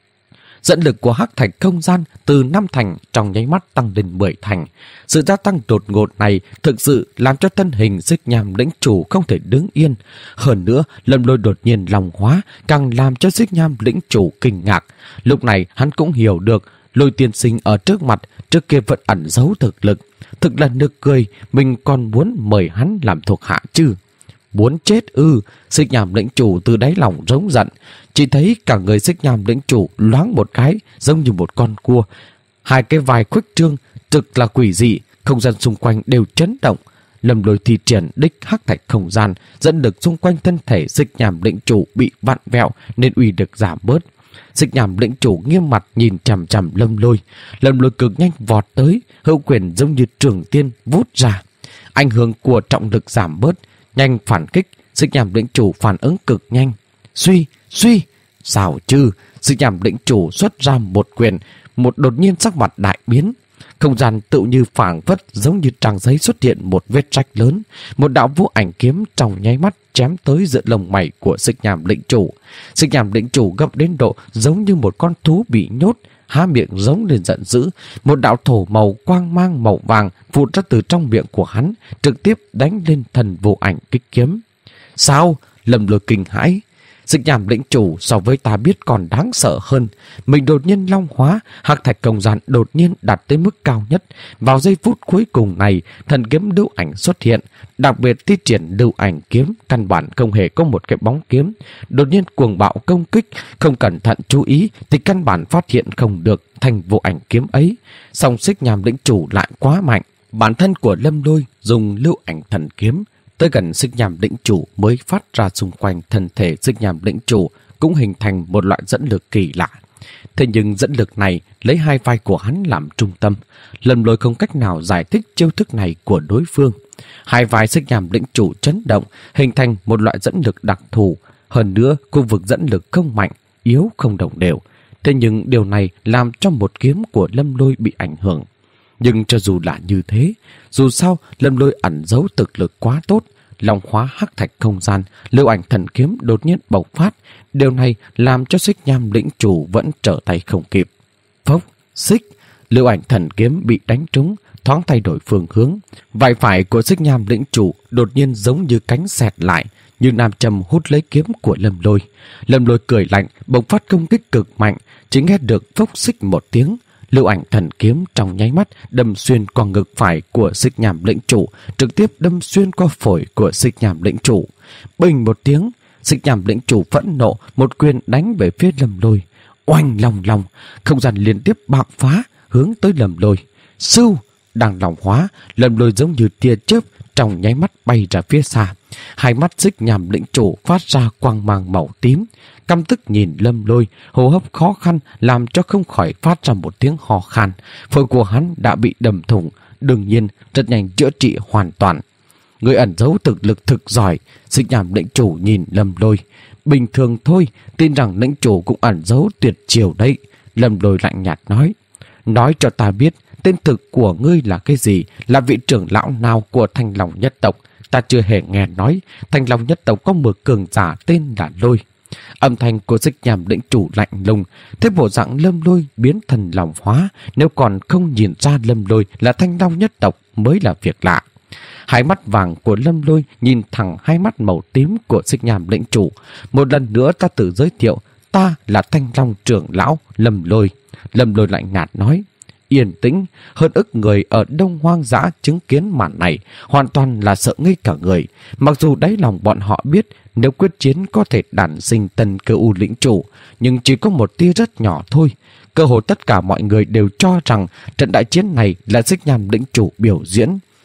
Dẫn lực của hắc thạch không gian từ năm thành trong nháy mắt tăng lên mười thành. Sự gia tăng đột ngột này thực sự làm cho thân hình Xích Nham lĩnh chủ không thể đứng yên. Hơn nữa, Lâm Lôi đột nhiên lòng hóa càng làm cho Xích Nham lĩnh chủ kinh ngạc. Lúc này hắn cũng hiểu được Lôi tiên sinh ở trước mặt trước kia vẫn ẩn giấu thực lực. Thực là nực cười, mình còn muốn mời hắn làm thuộc hạ chứ. Muốn chết ư? Xích Nham lĩnh chủ từ đáy lòng rống giận. Chỉ thấy cả người Xích Nham lĩnh chủ loáng một cái, giống như một con cua. Hai cái vai khuếch trương, thực là quỷ dị, không gian xung quanh đều chấn động. Lâm Lôi thi triển đích hắc thạch không gian, dẫn lực xung quanh thân thể Xích Nham lĩnh chủ bị vặn vẹo nên uy lực giảm bớt. Xích Nham lĩnh chủ nghiêm mặt nhìn chằm chằm Lâm Lôi. Lâm Lôi cực nhanh vọt tới, hữu quyền giống như trường tiên vút ra. Ảnh hưởng của trọng lực giảm bớt, nhanh phản kích. Xích Nham lĩnh chủ phản ứng cực nhanh. Suy, suy, sao chứ? Xích Nham lĩnh chủ xuất ra một quyền, một đột nhiên sắc mặt đại biến. Không gian tự như phảng phất giống như trang giấy xuất hiện một vết rách lớn. Một đạo vũ ảnh kiếm trong nháy mắt chém tới giữa lồng mày của Xích Nham lĩnh chủ. Xích Nham lĩnh chủ gấp đến độ giống như một con thú bị nhốt, há miệng giống lên giận dữ. Một đạo thổ màu quang mang màu vàng phụt ra từ trong miệng của hắn, trực tiếp đánh lên thần vô ảnh kích kiếm. Sao? Lâm Lôi kinh hãi. Xích Nham lĩnh chủ so với ta biết còn đáng sợ hơn. Mình đột nhiên long hóa, hắc thạch không gian đột nhiên đạt tới mức cao nhất. Vào giây phút cuối cùng này, thần kiếm lưu ảnh xuất hiện. Đặc biệt thi triển lưu ảnh kiếm, căn bản không hề có một cái bóng kiếm. Đột nhiên cuồng bạo công kích, không cẩn thận chú ý thì căn bản phát hiện không được thành vô ảnh kiếm ấy. Song Xích Nham lĩnh chủ lại quá mạnh. Bản thân của Lâm Lôi dùng lưu ảnh thần kiếm tới gần Xích Nham lĩnh chủ mới phát ra xung quanh thân thể Xích Nham lĩnh chủ cũng hình thành một loại dẫn lực kỳ lạ. Thế nhưng dẫn lực này lấy hai vai của hắn làm trung tâm. Lâm Lôi không cách nào giải thích chiêu thức này của đối phương. Hai vai Xích Nham lĩnh chủ chấn động, hình thành một loại dẫn lực đặc thù. Hơn nữa, khu vực dẫn lực không mạnh, yếu không đồng đều. Thế nhưng điều này làm cho một kiếm của Lâm Lôi bị ảnh hưởng. Nhưng cho dù là như thế, dù sao Lâm Lôi ẩn giấu thực lực quá tốt, long hóa hắc thạch không gian, lưu ảnh thần kiếm đột nhiên bộc phát. Điều này làm cho Xích Nham lĩnh chủ vẫn trở tay không kịp. Phốc, xích, lưu ảnh thần kiếm bị đánh trúng, thoáng thay đổi phương hướng. Vai phải của Xích Nham lĩnh chủ đột nhiên giống như cánh xẹt lại, như nam châm hút lấy kiếm của Lâm Lôi. Lâm Lôi cười lạnh, bộc phát công kích cực mạnh, chỉ nghe được phốc xích một tiếng. Lưu ảnh thần kiếm trong nháy mắt đâm xuyên qua ngực phải của Xích Nham lĩnh chủ, trực tiếp đâm xuyên qua phổi của Xích Nham lĩnh chủ. Bình một tiếng, Xích Nham lĩnh chủ phẫn nộ, một quyền đánh về phía Lâm Lôi. Oanh lòng lòng, không gian liên tiếp bạo phá hướng tới Lâm Lôi. Sưu, đang lòng hóa, Lâm Lôi giống như tia chớp trong nháy mắt bay ra phía xa. Hai mắt Xích Nham lĩnh chủ phát ra quang mang màu tím, căm tức nhìn Lâm Lôi, hô hấp khó khăn làm cho không khỏi phát ra một tiếng ho khan. Phổi của hắn đã bị đâm thủng, đương nhiên rất nhanh chữa trị hoàn toàn. Người ẩn giấu thực lực thực giỏi. Xích Nham lĩnh chủ nhìn Lâm Lôi. Bình thường thôi, tin rằng lĩnh chủ cũng ẩn giấu tuyệt chiều đấy. Lâm Lôi lạnh nhạt nói. Nói cho ta biết tên thực của ngươi là cái gì, là vị trưởng lão nào của Thanh Long nhất tộc. Ta chưa hề nghe nói Thanh Long nhất tộc có một cường giả tên là Lôi. Âm thanh của Xích Nham lĩnh chủ lạnh lùng. Thế bộ dạng Lâm Lôi biến thần lòng hóa, nếu còn không nhìn ra Lâm Lôi là Thanh Long nhất tộc mới là việc lạ. Hai mắt vàng của Lâm Lôi nhìn thẳng hai mắt màu tím của Xích Nham lĩnh chủ. Một lần nữa ta tự giới thiệu, ta là Thanh Long trưởng lão Lâm Lôi. Lâm Lôi lạnh nhạt nói. Yên tĩnh, hơn ức người ở Đông Hoang Dã chứng kiến màn này hoàn toàn là sợ ngây cả người. Mặc dù đáy lòng bọn họ biết nếu quyết chiến có thể đản sinh Tân Cơ U lĩnh chủ, nhưng chỉ có một tia rất nhỏ thôi. Cơ hồ tất cả mọi người đều cho rằng trận đại chiến này là Xích Nham lĩnh chủ biểu diễn.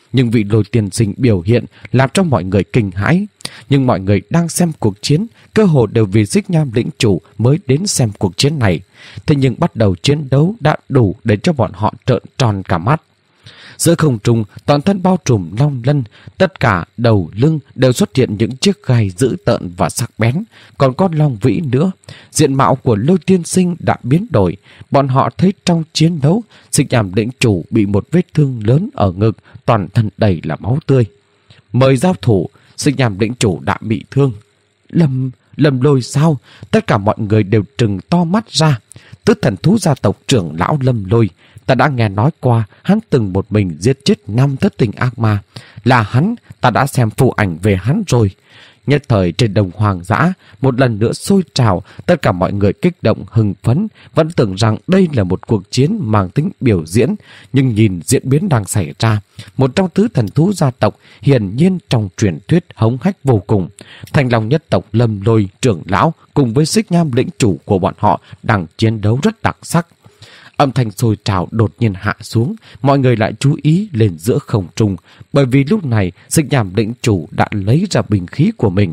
nhưng vị Lôi tiên sinh biểu hiện làm cho mọi người kinh hãi. Nhưng mọi người đang xem cuộc chiến, cơ hồ đều vì Xích Nham lĩnh chủ mới đến xem cuộc chiến này. Thế nhưng bắt đầu chiến đấu đã đủ để cho bọn họ trợn tròn cả mắt. Giữa không trung, toàn thân bao trùm long lân, tất cả đầu lưng đều xuất hiện những chiếc gai dữ tợn và sắc bén, còn có long vĩ nữa. Diện mạo của Lôi tiên sinh đã biến đổi. Bọn họ thấy trong chiến đấu, Xích Nham lĩnh chủ bị một vết thương lớn ở ngực, toàn thân đầy là máu tươi. Mời giao thủ, Xích Nham lĩnh chủ đã bị thương. Lâm, Lâm Lôi sao? Tất cả mọi người đều trừng to mắt ra. Tứ thần thú gia tộc trưởng lão Lâm Lôi, ta đã nghe nói qua hắn từng một mình giết chết năm thất tình ác ma. Là hắn, ta đã xem phù ảnh về hắn rồi. Nhất thời trên đồng hoang dã, một lần nữa sôi trào, tất cả mọi người kích động hưng phấn, vẫn tưởng rằng đây là một cuộc chiến mang tính biểu diễn, nhưng nhìn diễn biến đang xảy ra, một trong tứ thần thú gia tộc hiển nhiên trong truyền thuyết hống hách vô cùng. Thanh Long nhất tộc Lâm Lôi trưởng lão cùng với Xích Nham lĩnh chủ của bọn họ đang chiến đấu rất đặc sắc. Âm thanh sôi trào đột nhiên hạ xuống, mọi người lại chú ý lên giữa không trung, bởi vì lúc này Xích Nham lĩnh chủ đã lấy ra binh khí của mình.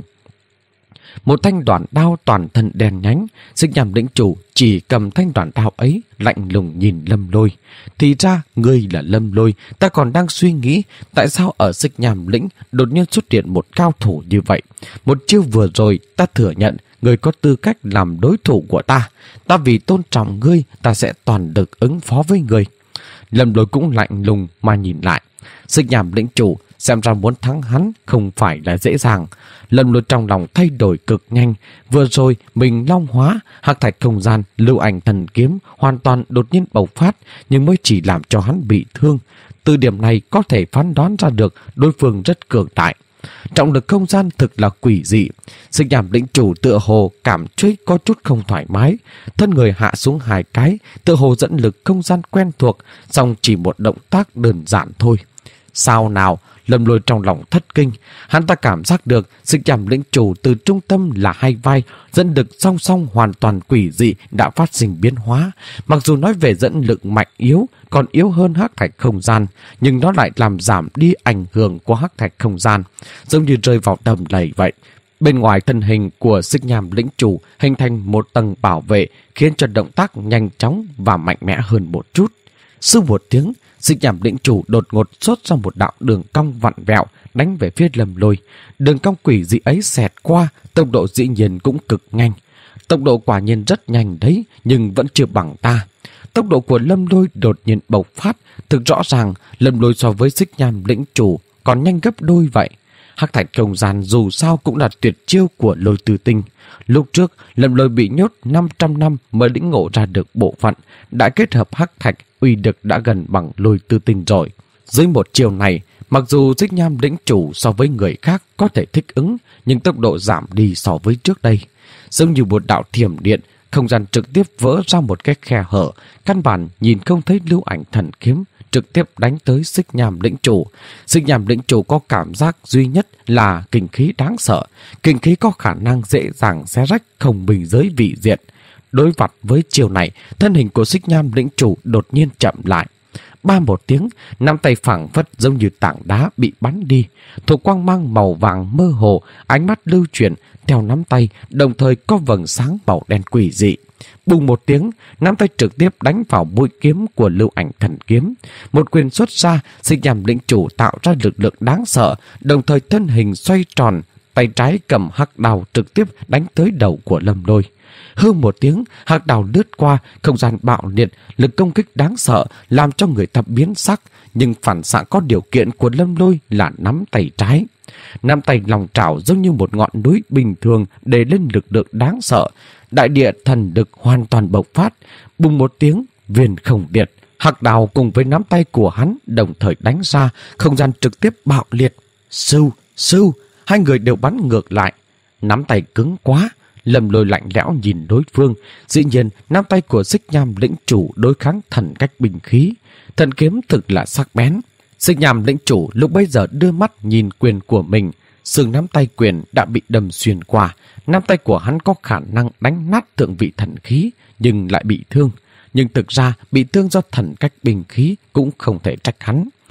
Một thanh đoạn đao toàn thân đen nhánh, Xích Nham lĩnh chủ chỉ cầm thanh đoạn đao ấy, lạnh lùng nhìn Lâm Lôi. Thì ra ngươi là Lâm Lôi, ta còn đang suy nghĩ tại sao ở Xích Nham lĩnh đột nhiên xuất hiện một cao thủ như vậy. Một chiêu vừa rồi ta thừa nhận ngươi có tư cách làm đối thủ của ta. Ta vì tôn trọng ngươi, ta sẽ toàn lực ứng phó với ngươi. Lâm Lôi cũng lạnh lùng mà nhìn lại. Xích Nham lĩnh chủ xem ra muốn thắng hắn không phải là dễ dàng. Lâm Lôi trong lòng thay đổi cực nhanh. Vừa rồi mình long hóa, hắc thạch không gian, lưu ảnh thần kiếm hoàn toàn đột nhiên bộc phát, nhưng mới chỉ làm cho hắn bị thương. Từ điểm này có thể phán đoán ra được đối phương rất cường đại. Trọng lực không gian thực là quỷ dị. Xích Nham lĩnh chủ tựa hồ cảm thấy có chút không thoải mái, thân người hạ xuống hai cái, tựa hồ dẫn lực không gian quen thuộc, song chỉ một động tác đơn giản thôi. Sao nào? Lâm Lôi trong lòng thất kinh. Hắn ta cảm giác được Xích Nham lĩnh chủ từ trung tâm là hai vai, dẫn lực song song hoàn toàn quỷ dị đã phát sinh biến hóa. Mặc dù nói về dẫn lực mạnh yếu còn yếu hơn hắc thạch không gian, nhưng nó lại làm giảm đi ảnh hưởng của hắc thạch không gian, giống như rơi vào đầm lầy vậy. Bên ngoài thân hình của Xích Nham lĩnh chủ hình thành một tầng bảo vệ, khiến cho động tác nhanh chóng và mạnh mẽ hơn một chút. Sư một tiếng, Xích Nham lĩnh chủ đột ngột xuất ra một đạo đường cong vặn vẹo đánh về phía Lâm Lôi. Đường cong quỷ dị ấy xẹt qua, tốc độ dĩ nhiên cũng cực nhanh. Tốc độ quả nhiên rất nhanh đấy, nhưng vẫn chưa bằng ta. Tốc độ của Lâm Lôi đột nhiên bộc phát, thực rõ ràng Lâm Lôi so với Xích Nham lĩnh chủ còn nhanh gấp đôi vậy. Hắc thạch không gian dù sao cũng là tuyệt chiêu của Lôi Tư Tinh. Lúc trước, Lâm Lôi bị nhốt năm trăm năm mới lĩnh ngộ ra được bộ phận, đã kết hợp hắc thạch, uy lực đã gần bằng Lôi Tư Tinh rồi. Dưới một chiều này, mặc dù Xích Nham lĩnh chủ so với người khác có thể thích ứng, nhưng tốc độ giảm đi so với trước đây. Giống như một đạo thiểm điện, không gian trực tiếp vỡ ra một cái khe hở, căn bản nhìn không thấy lưu ảnh thần kiếm, trực tiếp đánh tới Xích Nham lĩnh chủ. Xích Nham lĩnh chủ có cảm giác duy nhất là kinh khí đáng sợ. Kinh khí có khả năng dễ dàng xé rách không bình giới vị diệt. Đối mặt với chiều này, thân hình của Xích Nham lĩnh chủ đột nhiên chậm lại. Ba một tiếng, nắm tay phảng phất giống như tảng đá bị bắn đi. Thuộc quang mang màu vàng mơ hồ, ánh mắt lưu chuyển theo nắm tay, đồng thời có vầng sáng màu đen quỷ dị. Bùng một tiếng, nắm tay trực tiếp đánh vào mũi kiếm của lưu ảnh thần kiếm. Một quyền xuất ra, Xích Nham lĩnh chủ tạo ra lực lượng đáng sợ, đồng thời thân hình xoay tròn, tay trái cầm hắc đao trực tiếp đánh tới đầu của Lâm Lôi. Hư một tiếng, hắc đao lướt qua, không gian bạo liệt, lực công kích đáng sợ làm cho người ta biến sắc, nhưng phản xạ có điều kiện của Lâm Lôi là nắm tay trái. Nắm tay lòng trảo giống như một ngọn núi bình thường để lên lực lượng đáng sợ. Đại địa thần lực hoàn toàn bộc phát. Bùng một tiếng, viên không liệt, hắc đao cùng với nắm tay của hắn đồng thời đánh ra, không gian trực tiếp bạo liệt. Sưu, sưu, hai người đều bắn ngược lại. Nắm tay cứng quá. Lâm Lôi lạnh lẽo nhìn đối phương. Dĩ nhiên nắm tay của Xích Nham lĩnh chủ đối kháng thần cách binh khí. Thần kiếm thực là sắc bén. Xích Nham lĩnh chủ lúc bấy giờ đưa mắt nhìn quyền của mình. Xương nắm tay quyền đã bị đâm xuyên qua. Nắm tay của hắn có khả năng đánh nát thượng vị thần khí, nhưng lại bị thương. Nhưng thực ra bị thương do thần cách binh khí cũng không thể trách hắn.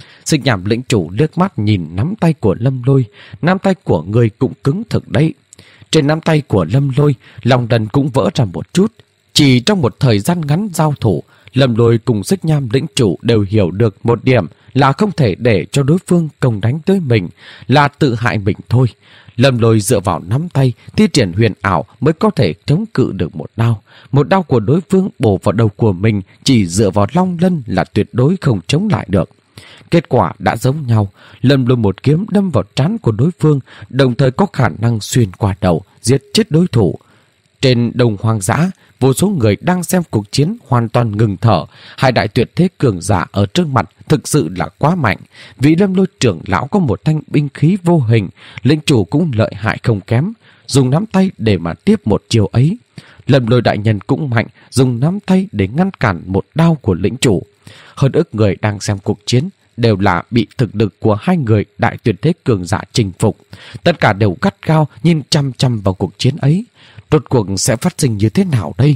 Xích Nham lĩnh chủ liếc mắt nhìn nắm tay của Lâm Lôi, nắm tay của người cũng cứng thực đấy. Trên nắm tay của Lâm Lôi, lòng đần cũng vỡ ra một chút. Chỉ trong một thời gian ngắn giao thủ, Lâm Lôi cùng Xích Nham lĩnh chủ đều hiểu được một điểm là không thể để cho đối phương công đánh tới mình, là tự hại mình thôi. Lâm Lôi dựa vào nắm tay, thi triển huyền ảo mới có thể chống cự được một đao. Một đao của đối phương bổ vào đầu của mình chỉ dựa vào long lân là tuyệt đối không chống lại được. Kết quả đã giống nhau, Lâm Lôi một kiếm đâm vào trán của đối phương, đồng thời có khả năng xuyên qua đầu, giết chết đối thủ. Trên đồng hoang dã, vô số người đang xem cuộc chiến hoàn toàn ngừng thở. Hai đại tuyệt thế cường giả ở trước mặt thực sự là quá mạnh. Vị Lâm Lôi trưởng lão có một thanh binh khí vô hình, lĩnh chủ cũng lợi hại không kém, dùng nắm tay để mà tiếp một chiêu ấy. Lâm Lôi đại nhân cũng mạnh, dùng nắm tay để ngăn cản một đao của lĩnh chủ. Hơn ức người đang xem cuộc chiến đều là bị thực lực của hai người đại tuyệt thế cường giả chinh phục. Tất cả đều gắt gao nhìn chăm chăm vào cuộc chiến ấy. Rốt cuộc sẽ phát sinh như thế nào đây?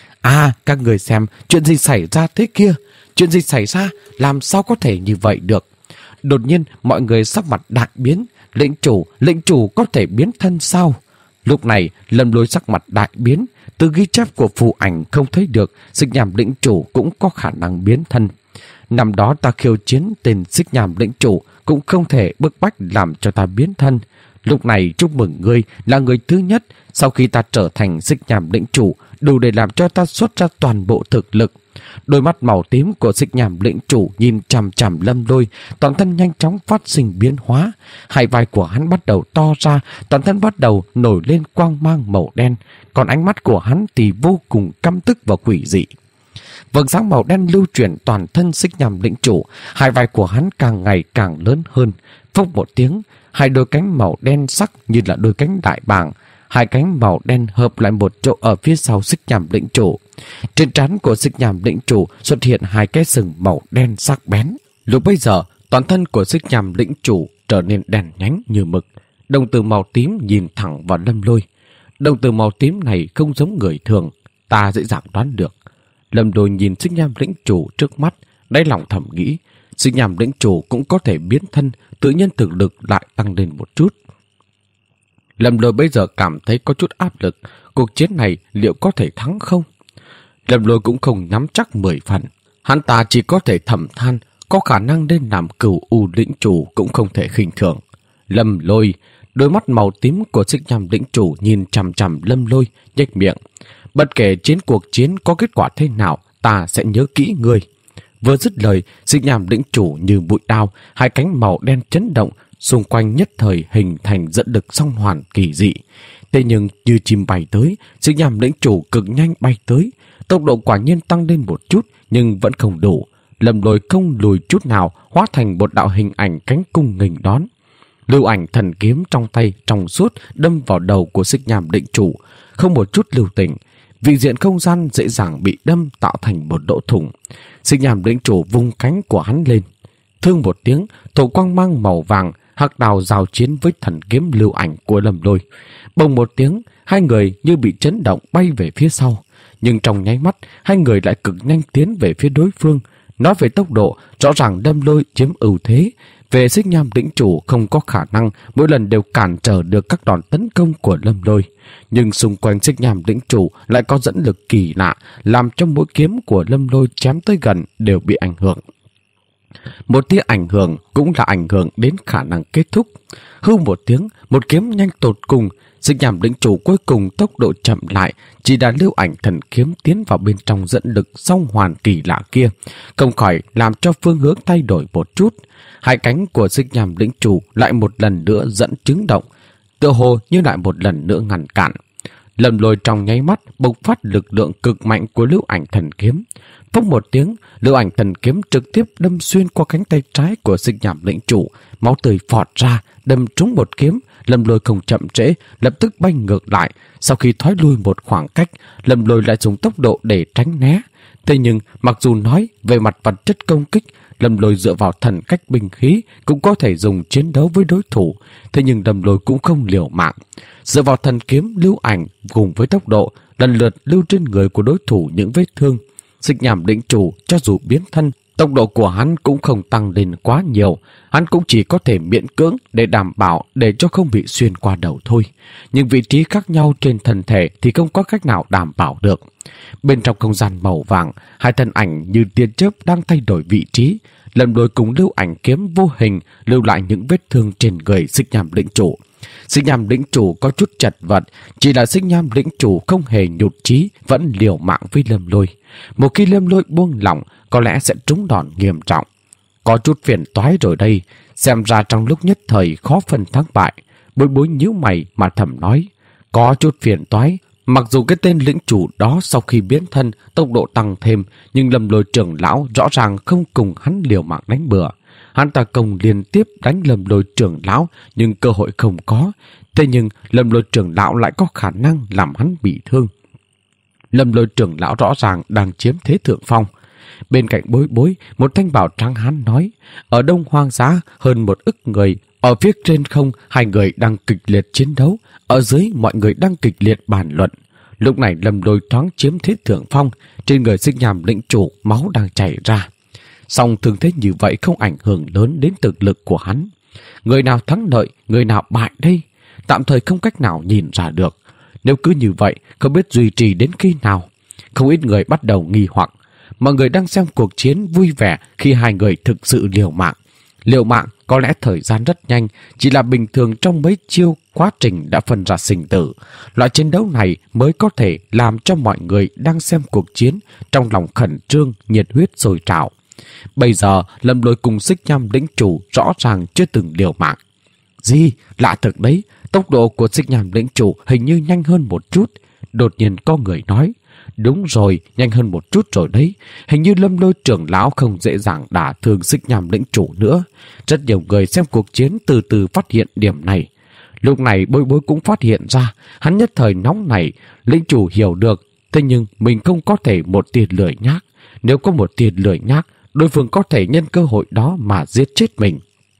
À, các người xem, chuyện gì xảy ra thế kia? Chuyện gì xảy ra? Làm sao có thể như vậy được? Đột nhiên, mọi người sắc mặt đại biến. Lĩnh chủ, lĩnh chủ có thể biến thân sao? Lúc này, Lâm Lôi sắc mặt đại biến. Từ ghi chép của phù ảnh không thấy được, Xích Nham lĩnh chủ cũng có khả năng biến thân. Năm đó ta khiêu chiến tên Xích Nham lĩnh chủ cũng không thể bức bách làm cho ta biến thân. Lúc này chúc mừng ngươi là người thứ nhất, sau khi ta trở thành Xích Nham lĩnh chủ, đủ để làm cho ta xuất ra toàn bộ thực lực. Đôi mắt màu tím của Xích Nham lĩnh chủ nhìn chằm chằm Lâm Lôi, toàn thân nhanh chóng phát sinh biến hóa. Hai vai của hắn bắt đầu to ra, toàn thân bắt đầu nổi lên quang mang màu đen, còn ánh mắt của hắn thì vô cùng căm tức và quỷ dị. Vầng sáng màu đen lưu chuyển toàn thân Xích Nham lĩnh chủ, hai vai của hắn càng ngày càng lớn hơn. Phốc một tiếng, hai đôi cánh màu đen sắc như là đôi cánh đại bàng, hai cánh màu đen hợp lại một chỗ ở phía sau Xích Nham lĩnh chủ. Trên trán của Xích Nham lĩnh chủ xuất hiện hai cái sừng màu đen sắc bén. Lúc bây giờ, toàn thân của Xích Nham lĩnh chủ trở nên đen nhánh như mực. Đồng tử màu tím nhìn thẳng vào Lâm Lôi. Đồng tử màu tím này không giống người thường, ta dễ dàng đoán được. Lâm Lôi nhìn Xích Nham lĩnh chủ trước mắt, đáy lòng thầm nghĩ, Xích Nham lĩnh chủ cũng có thể biến thân, tự nhiên thực lực lại tăng lên một chút. Lâm Lôi bây giờ cảm thấy có chút áp lực, cuộc chiến này liệu có thể thắng không? Lâm Lôi cũng không nắm chắc mười phần, hắn ta chỉ có thể thầm than, có khả năng lên làm cửu u lĩnh chủ cũng không thể khinh thường. Lâm Lôi, đôi mắt màu tím của Xích Nham lĩnh chủ nhìn chằm chằm Lâm Lôi, nhếch miệng. Bất kể chiến cuộc chiến có kết quả thế nào, ta sẽ nhớ kỹ ngươi. Vừa dứt lời, Xích Nham lĩnh chủ như bụi đao, hai cánh màu đen chấn động, xung quanh nhất thời hình thành dẫn lực song hoàn kỳ dị. Thế nhưng như chim bay tới, Xích Nham lĩnh chủ cực nhanh bay tới. Tốc độ quả nhiên tăng lên một chút, nhưng vẫn không đủ. Lâm Lôi không lùi chút nào, hóa thành một đạo hình ảnh cánh cung nghênh đón. Lưu ảnh thần kiếm trong tay trong suốt đâm vào đầu của Xích Nham lĩnh chủ, không một chút lưu tình. Vị diện không gian dễ dàng bị đâm tạo thành một lỗ thủng. Xích Nham lĩnh chủ vung cánh của hắn lên. Thương một tiếng, thổ quang mang màu vàng, hắc đào giao chiến với thần kiếm lưu ảnh của Lâm Lôi. Bồng một tiếng, hai người như bị chấn động bay về phía sau. Nhưng trong nháy mắt, hai người lại cực nhanh tiến về phía đối phương. Nói về tốc độ, rõ ràng Lâm Lôi chiếm ưu thế. Về Xích Nham lĩnh chủ không có khả năng mỗi lần đều cản trở được các đòn tấn công của Lâm Lôi. Nhưng xung quanh Xích Nham lĩnh chủ lại có dẫn lực kỳ lạ, làm cho mỗi kiếm của Lâm Lôi chém tới gần đều bị ảnh hưởng. Một tia ảnh hưởng cũng là ảnh hưởng đến khả năng kết thúc. Hưu một tiếng, một kiếm nhanh tột cùng, Xích Nham lĩnh chủ cuối cùng tốc độ chậm lại, chỉ đã lưu ảnh thần kiếm tiến vào bên trong dẫn lực song hoàn kỳ lạ kia, không khỏi làm cho phương hướng thay đổi một chút. Hai cánh của Xích Nham lĩnh chủ lại một lần nữa dẫn chứng động, tựa hồ như lại một lần nữa ngăn cản. Lâm Lôi trong nháy mắt bộc phát lực lượng cực mạnh của lưu ảnh thần kiếm. Phốc một tiếng, lưu ảnh thần kiếm trực tiếp đâm xuyên qua cánh tay trái của Xích Nham lĩnh chủ, máu tươi phọt ra, đâm trúng một kiếm. Lâm Lôi không chậm trễ, lập tức bay ngược lại. Sau khi thoái lui một khoảng cách, Lâm Lôi lại dùng tốc độ để tránh né. Thế nhưng mặc dù nói về mặt vật chất công kích, Lâm Lôi dựa vào thần cách binh khí cũng có thể dùng chiến đấu với đối thủ, thế nhưng Lâm Lôi cũng không liều mạng. Dựa vào thần kiếm lưu ảnh cùng với tốc độ, lần lượt lưu trên người của đối thủ những vết thương. Xích Nham lĩnh chủ cho dù biến thân Tốc độ của hắn cũng không tăng lên quá nhiều, hắn cũng chỉ có thể miễn cưỡng để đảm bảo để cho không bị xuyên qua đầu thôi. Nhưng vị trí khác nhau trên thân thể thì không có cách nào đảm bảo được. Bên trong không gian màu vàng, hai thân ảnh như tia chớp đang thay đổi vị trí. Lâm Lôi cùng Lưu Ảnh Kiếm vô hình lưu lại những vết thương trên người Xích Nham lĩnh chủ. Xích Nham lĩnh chủ có chút chật vật, chỉ là Xích Nham lĩnh chủ không hề nhụt chí, vẫn liều mạng với Lâm Lôi. Một khi Lâm Lôi buông lỏng, có lẽ sẽ trúng đòn nghiêm trọng. Có chút phiền toái rồi đây, xem ra trong lúc nhất thời khó phân thắng bại. Bối Bối nhíu mày mà thầm nói, có chút phiền toái. Mặc dù cái tên lĩnh chủ đó sau khi biến thân tốc độ tăng thêm, nhưng Lâm Lôi trưởng lão rõ ràng không cùng hắn liều mạng đánh bừa. Hắn ta công liên tiếp đánh Lâm Lôi trưởng lão nhưng cơ hội không có. Thế nhưng Lâm Lôi trưởng lão lại có khả năng làm hắn bị thương. Lâm Lôi trưởng lão rõ ràng đang chiếm thế thượng phong. Bên cạnh Bối Bối, một thanh bảo trắng hán nói, ở đông hoang dã hơn một ức người, ở phía trên không hai người đang kịch liệt chiến đấu, ở dưới mọi người đang kịch liệt bàn luận. Lúc này Lâm Lôi thoáng chiếm thế thượng phong, trên người Xích Nham lĩnh chủ máu đang chảy ra. Song thường thế như vậy không ảnh hưởng lớn đến thực lực của hắn. Người nào thắng lợi, người nào bại đây? Tạm thời không cách nào nhìn ra được. Nếu cứ như vậy, không biết duy trì đến khi nào. Không ít người bắt đầu nghi hoặc. Mọi người đang xem cuộc chiến vui vẻ khi hai người thực sự liều mạng. Liều mạng có lẽ thời gian rất nhanh, chỉ là bình thường trong mấy chiêu quá trình đã phân ra sinh tử. Loại chiến đấu này mới có thể làm cho mọi người đang xem cuộc chiến trong lòng khẩn trương, nhiệt huyết sôi trào. Bây giờ Lâm Lôi cùng Xích Nham lĩnh chủ rõ ràng chưa từng liều mạng. Gì? Lạ thực đấy, tốc độ của Xích Nham lĩnh chủ hình như nhanh hơn một chút. Đột nhiên có người nói, đúng rồi, nhanh hơn một chút rồi đấy. Hình như Lâm Lôi trưởng lão không dễ dàng đả thương Xích Nham lĩnh chủ nữa. Rất nhiều người xem cuộc chiến từ từ phát hiện điểm này. Lúc này Bối Bối cũng phát hiện ra, hắn nhất thời nóng này, lĩnh chủ hiểu được, thế nhưng mình không có thể một tiền lười nhác. Nếu có một tiền lười nhác, đối phương có thể nhân cơ hội đó mà giết chết mình.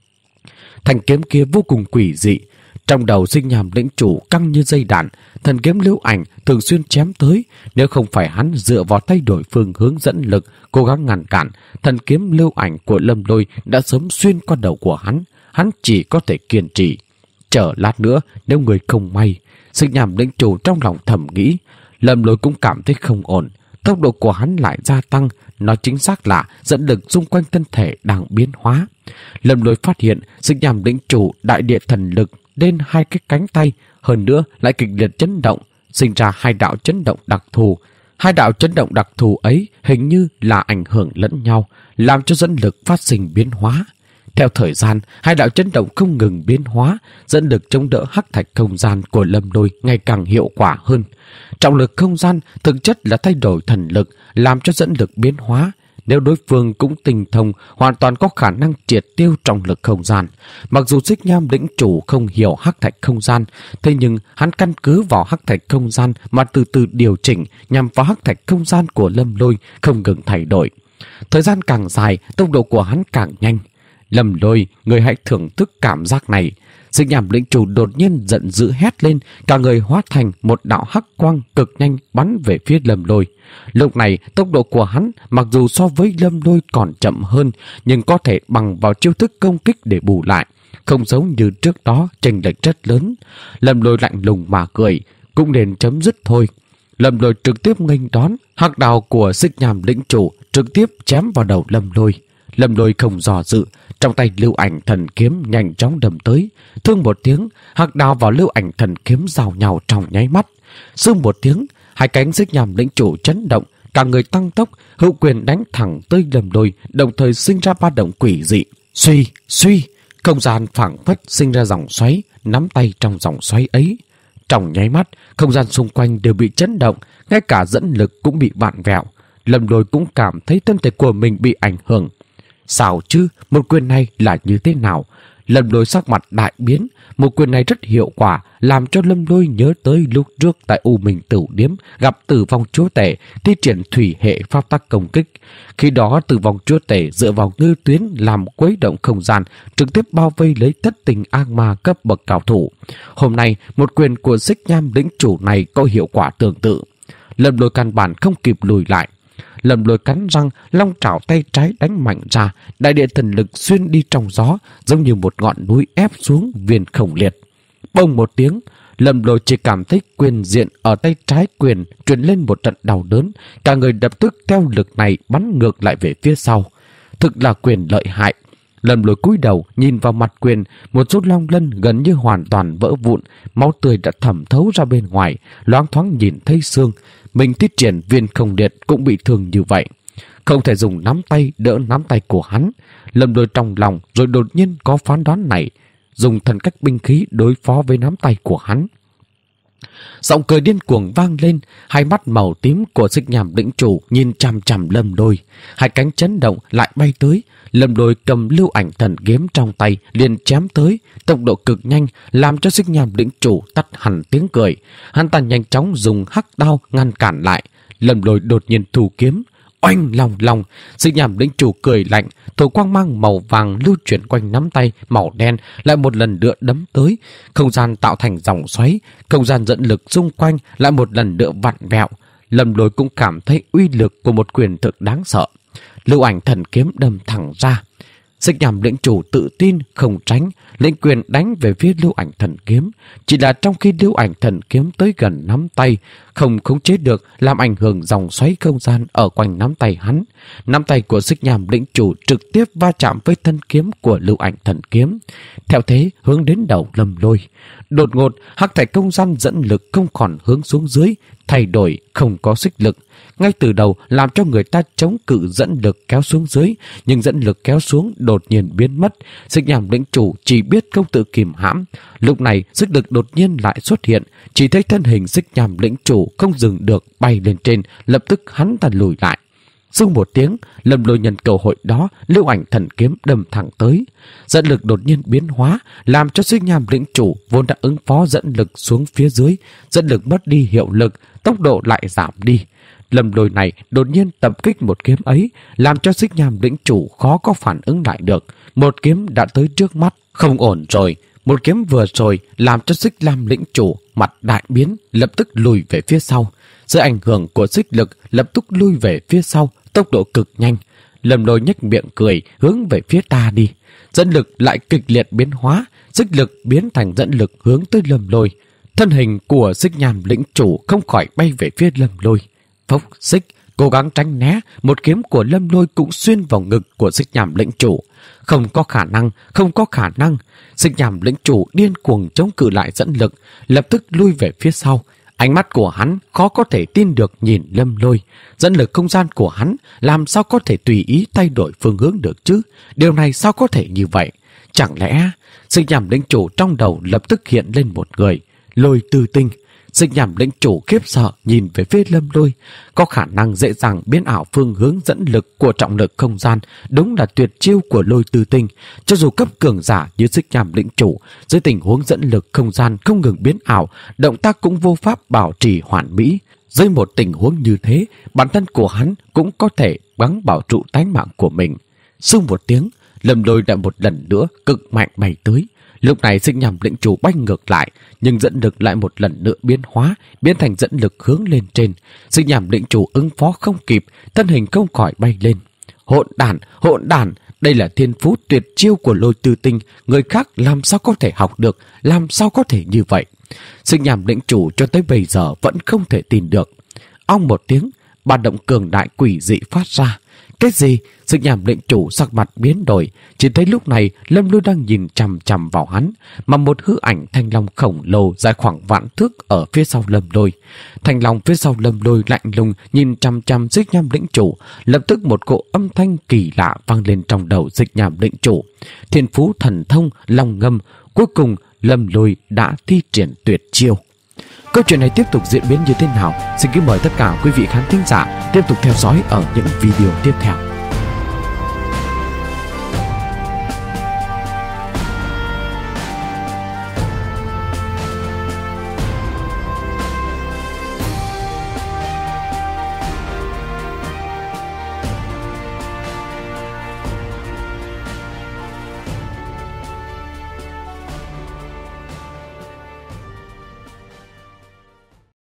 Thanh kiếm kia vô cùng quỷ dị. Trong đầu Xích Nham lĩnh chủ căng như dây đàn, thần kiếm Lưu Ảnh thường xuyên chém tới. Nếu không phải hắn dựa vào thay đổi phương hướng dẫn lực, cố gắng ngăn cản, thần kiếm Lưu Ảnh của Lâm Lôi đã sớm xuyên qua đầu của hắn. Hắn chỉ có thể kiên trì. Chờ lát nữa, nếu người không may. Xích Nham lĩnh chủ trong lòng thầm nghĩ. Lâm Lôi cũng cảm thấy không ổn. Tốc độ của hắn lại gia tăng, nói chính xác là dẫn lực xung quanh thân thể đang biến hóa. Lâm Lôi phát hiện Xích Nham lĩnh chủ đại địa thần lực lên hai cái cánh tay, hơn nữa lại kịch liệt chấn động, sinh ra hai đạo chấn động đặc thù. Hai đạo chấn động đặc thù ấy hình như là ảnh hưởng lẫn nhau, làm cho dẫn lực phát sinh biến hóa. Theo thời gian, hai đạo chấn động không ngừng biến hóa, dẫn lực chống đỡ hắc thạch không gian của Lâm Lôi ngày càng hiệu quả hơn. Trọng lực không gian thực chất là thay đổi thần lực, làm cho dẫn lực biến hóa. Nếu đối phương cũng tinh thông, hoàn toàn có khả năng triệt tiêu trọng lực không gian. Mặc dù Xích Nham lĩnh chủ không hiểu hắc thạch không gian, thế nhưng hắn căn cứ vào hắc thạch không gian mà từ từ điều chỉnh nhằm vào hắc thạch không gian của Lâm Lôi không ngừng thay đổi. Thời gian càng dài, tốc độ của hắn càng nhanh. Lâm Lôi, người hãy thưởng thức cảm giác này. Xích Nham lĩnh chủ đột nhiên giận dữ hét lên, cả người hóa thành một đạo hắc quang cực nhanh bắn về phía Lâm Lôi. Lúc này tốc độ của hắn mặc dù so với Lâm Lôi còn chậm hơn, nhưng có thể bằng vào chiêu thức công kích để bù lại, không giống như trước đó chênh lệch rất lớn. Lâm Lôi lạnh lùng mà cười, cũng nên chấm dứt thôi. Lâm Lôi trực tiếp nghênh đón, hắc đao của Xích Nham lĩnh chủ trực tiếp chém vào đầu Lâm Lôi. Lâm Lôi không dò dự, trong tay Lưu Ảnh thần kiếm nhanh chóng đâm tới. Thương một tiếng, hắc đao vào Lưu Ảnh thần kiếm giao nhau trong nháy mắt. Sương một tiếng, hai cánh Xích Nham lĩnh chủ chấn động, cả người tăng tốc, hữu quyền đánh thẳng tới Lâm Lôi, đồng thời sinh ra ba động quỷ dị. Suy, suy, không gian phảng phất sinh ra dòng xoáy, nắm tay trong dòng xoáy ấy. Trong nháy mắt, không gian xung quanh đều bị chấn động, ngay cả dẫn lực cũng bị vặn vẹo. Lâm Lôi cũng cảm thấy thân thể của mình bị ảnh hưởng. Sao chứ, một quyền này là như thế nào? Lâm Lôi sắc mặt đại biến, một quyền này rất hiệu quả, làm cho Lâm Lôi nhớ tới lúc trước tại U Minh Tửu Điếm gặp Tử Vong Chúa Tể thi triển thủy hệ pháp tắc công kích. Khi đó Tử Vong Chúa Tể dựa vào ngư tuyến làm quấy động không gian, trực tiếp bao vây lấy thất tình ác ma cấp bậc cao thủ. Hôm nay, một quyền của Xích Nham lĩnh chủ này có hiệu quả tương tự. Lâm Lôi căn bản không kịp lùi lại. Lâm Lôi cắn răng, long trảo tay trái đánh mạnh ra, đại địa thần lực xuyên đi trong gió, giống như một ngọn núi ép xuống viên không liệt. Bông một tiếng, Lâm Lôi chỉ cảm thấy quyền diện ở tay trái quyền truyền lên một trận đau đớn, cả người lập tức theo lực này bắn ngược lại về phía sau. Thực là quyền lợi hại. Lâm Lôi cúi đầu nhìn vào mặt quyền, một số long lân gần như hoàn toàn vỡ vụn, máu tươi đã thẩm thấu ra bên ngoài, loáng thoáng nhìn thấy xương. Mình thiết triển viên không liệt cũng bị thương như vậy, không thể dùng nắm tay đỡ nắm tay của hắn. Lâm Lôi trong lòng rồi đột nhiên có phán đoán này, dùng thần cách binh khí đối phó với nắm tay của hắn. Giọng cười điên cuồng vang lên, hai mắt màu tím của Xích Nham lĩnh chủ nhìn chằm chằm Lâm Lôi, hai cánh chấn động lại bay tới. Lâm Lôi cầm lưu ảnh thần kiếm trong tay liền chém tới, tốc độ cực nhanh làm cho Xích Nham lĩnh chủ tắt hẳn tiếng cười. Hắn ta nhanh chóng dùng hắc đao ngăn cản lại. Lâm Lôi đột nhiên thu kiếm, oanh lòng lòng. Xích Nham lĩnh chủ cười lạnh, thổ quang mang màu vàng lưu chuyển quanh nắm tay màu đen lại một lần nữa đấm tới. Không gian tạo thành dòng xoáy, không gian dẫn lực xung quanh lại một lần nữa vặn vẹo. Lâm Lôi cũng cảm thấy uy lực của một quyền thực đáng sợ. Lưu ảnh thần kiếm đâm thẳng ra. Xích Nham lĩnh chủ tự tin không tránh, lĩnh quyền đánh về phía lưu ảnh thần kiếm. Chỉ là trong khi lưu ảnh thần kiếm tới gần nắm tay, không khống chế được, làm ảnh hưởng dòng xoáy không gian ở quanh nắm tay hắn. Nắm tay của Xích Nham lĩnh chủ trực tiếp va chạm với thân kiếm của lưu ảnh thần kiếm, theo thế hướng đến đầu Lâm Lôi. Đột ngột, hắc thạch không gian dẫn lực không còn hướng xuống dưới, thay đổi không có xích lực. Ngay từ đầu làm cho người ta chống cự dẫn lực kéo xuống dưới, nhưng dẫn lực kéo xuống đột nhiên biến mất. Xích Nham lĩnh chủ chỉ biết không tự kìm hãm. Lúc này sức lực đột nhiên lại xuất hiện, chỉ thấy thân hình Xích Nham lĩnh chủ không dừng được bay lên trên, lập tức hắn ta lùi lại. Xung một tiếng, Lâm Lôi nhân cơ hội đó, lưu ảnh thần kiếm đâm thẳng tới. Dẫn lực đột nhiên biến hóa, làm cho Xích Nham lĩnh chủ vốn đã ứng phó dẫn lực xuống phía dưới, dẫn lực mất đi hiệu lực, tốc độ lại giảm đi. Lâm Lôi này đột nhiên tập kích một kiếm ấy, làm cho Xích Nham lĩnh chủ khó có phản ứng lại được. Một kiếm đã tới trước mắt, không ổn rồi. Một kiếm vừa rồi làm cho Xích Nham lĩnh chủ mặt đại biến, lập tức lùi về phía sau. Dưới ảnh hưởng của xích lực, lập tức lui về phía sau, tốc độ cực nhanh. Lâm Lôi nhếch miệng cười, hướng về phía ta đi. Dẫn lực lại kịch liệt biến hóa, xích lực biến thành dẫn lực hướng tới Lâm Lôi. Thân hình của Xích Nham lĩnh chủ không khỏi bay về phía Lâm Lôi. Phốc xích, cố gắng tránh né, một kiếm của Lâm Lôi cũng xuyên vào ngực của Xích Nham lĩnh chủ. Không có khả năng, không có khả năng. Xích Nham lĩnh chủ điên cuồng chống cự lại dẫn lực, lập tức lui về phía sau. Ánh mắt của hắn khó có thể tin được nhìn Lâm Lôi. Dẫn lực không gian của hắn làm sao có thể tùy ý thay đổi phương hướng được chứ? Điều này sao có thể như vậy? Chẳng lẽ Xích Nham lĩnh chủ trong đầu lập tức hiện lên một người, Lôi Tư Tinh. Xích Nham lĩnh chủ khiếp sợ nhìn về phía Lâm Lôi, có khả năng dễ dàng biến ảo phương hướng dẫn lực của trọng lực không gian, đúng là tuyệt chiêu của Lôi Tư Tinh. Cho dù cấp cường giả như Xích Nham lĩnh chủ, dưới tình huống dẫn lực không gian không ngừng biến ảo, động tác cũng vô pháp bảo trì hoàn mỹ. Dưới một tình huống như thế, bản thân của hắn cũng có thể gắng bảo trụ tánh mạng của mình. Xung một tiếng, Lâm Lôi đã một lần nữa cực mạnh bay tới. Lúc này Xích Nham lĩnh chủ bay ngược lại, nhưng dẫn lực lại một lần nữa biến hóa, biến thành dẫn lực hướng lên trên. Xích Nham lĩnh chủ ứng phó không kịp, thân hình không khỏi bay lên. Hỗn đản, hỗn đản, đây là thiên phú tuyệt chiêu của Lôi Tư Tinh, người khác làm sao có thể học được, làm sao có thể như vậy? Xích Nham lĩnh chủ cho tới bây giờ vẫn không thể tin được. Ong một tiếng, ba động cường đại quỷ dị phát ra. Cái gì? Xích Nham lĩnh chủ sắc mặt biến đổi, chỉ thấy lúc này Lâm Lôi đang nhìn chằm chằm vào hắn, mà một hư ảnh thanh long khổng lồ dài khoảng vạn thước ở phía sau Lâm Lôi. Thanh long phía sau Lâm Lôi lạnh lùng nhìn chằm chằm Xích Nham lĩnh chủ, lập tức một cỗ âm thanh kỳ lạ vang lên trong đầu Xích Nham lĩnh chủ. Thiên phú thần thông long ngâm, cuối cùng Lâm Lôi đã thi triển tuyệt chiêu. Câu chuyện này tiếp tục diễn biến như thế nào? Xin kính mời tất cả quý vị khán thính giả tiếp tục theo dõi ở những video tiếp theo.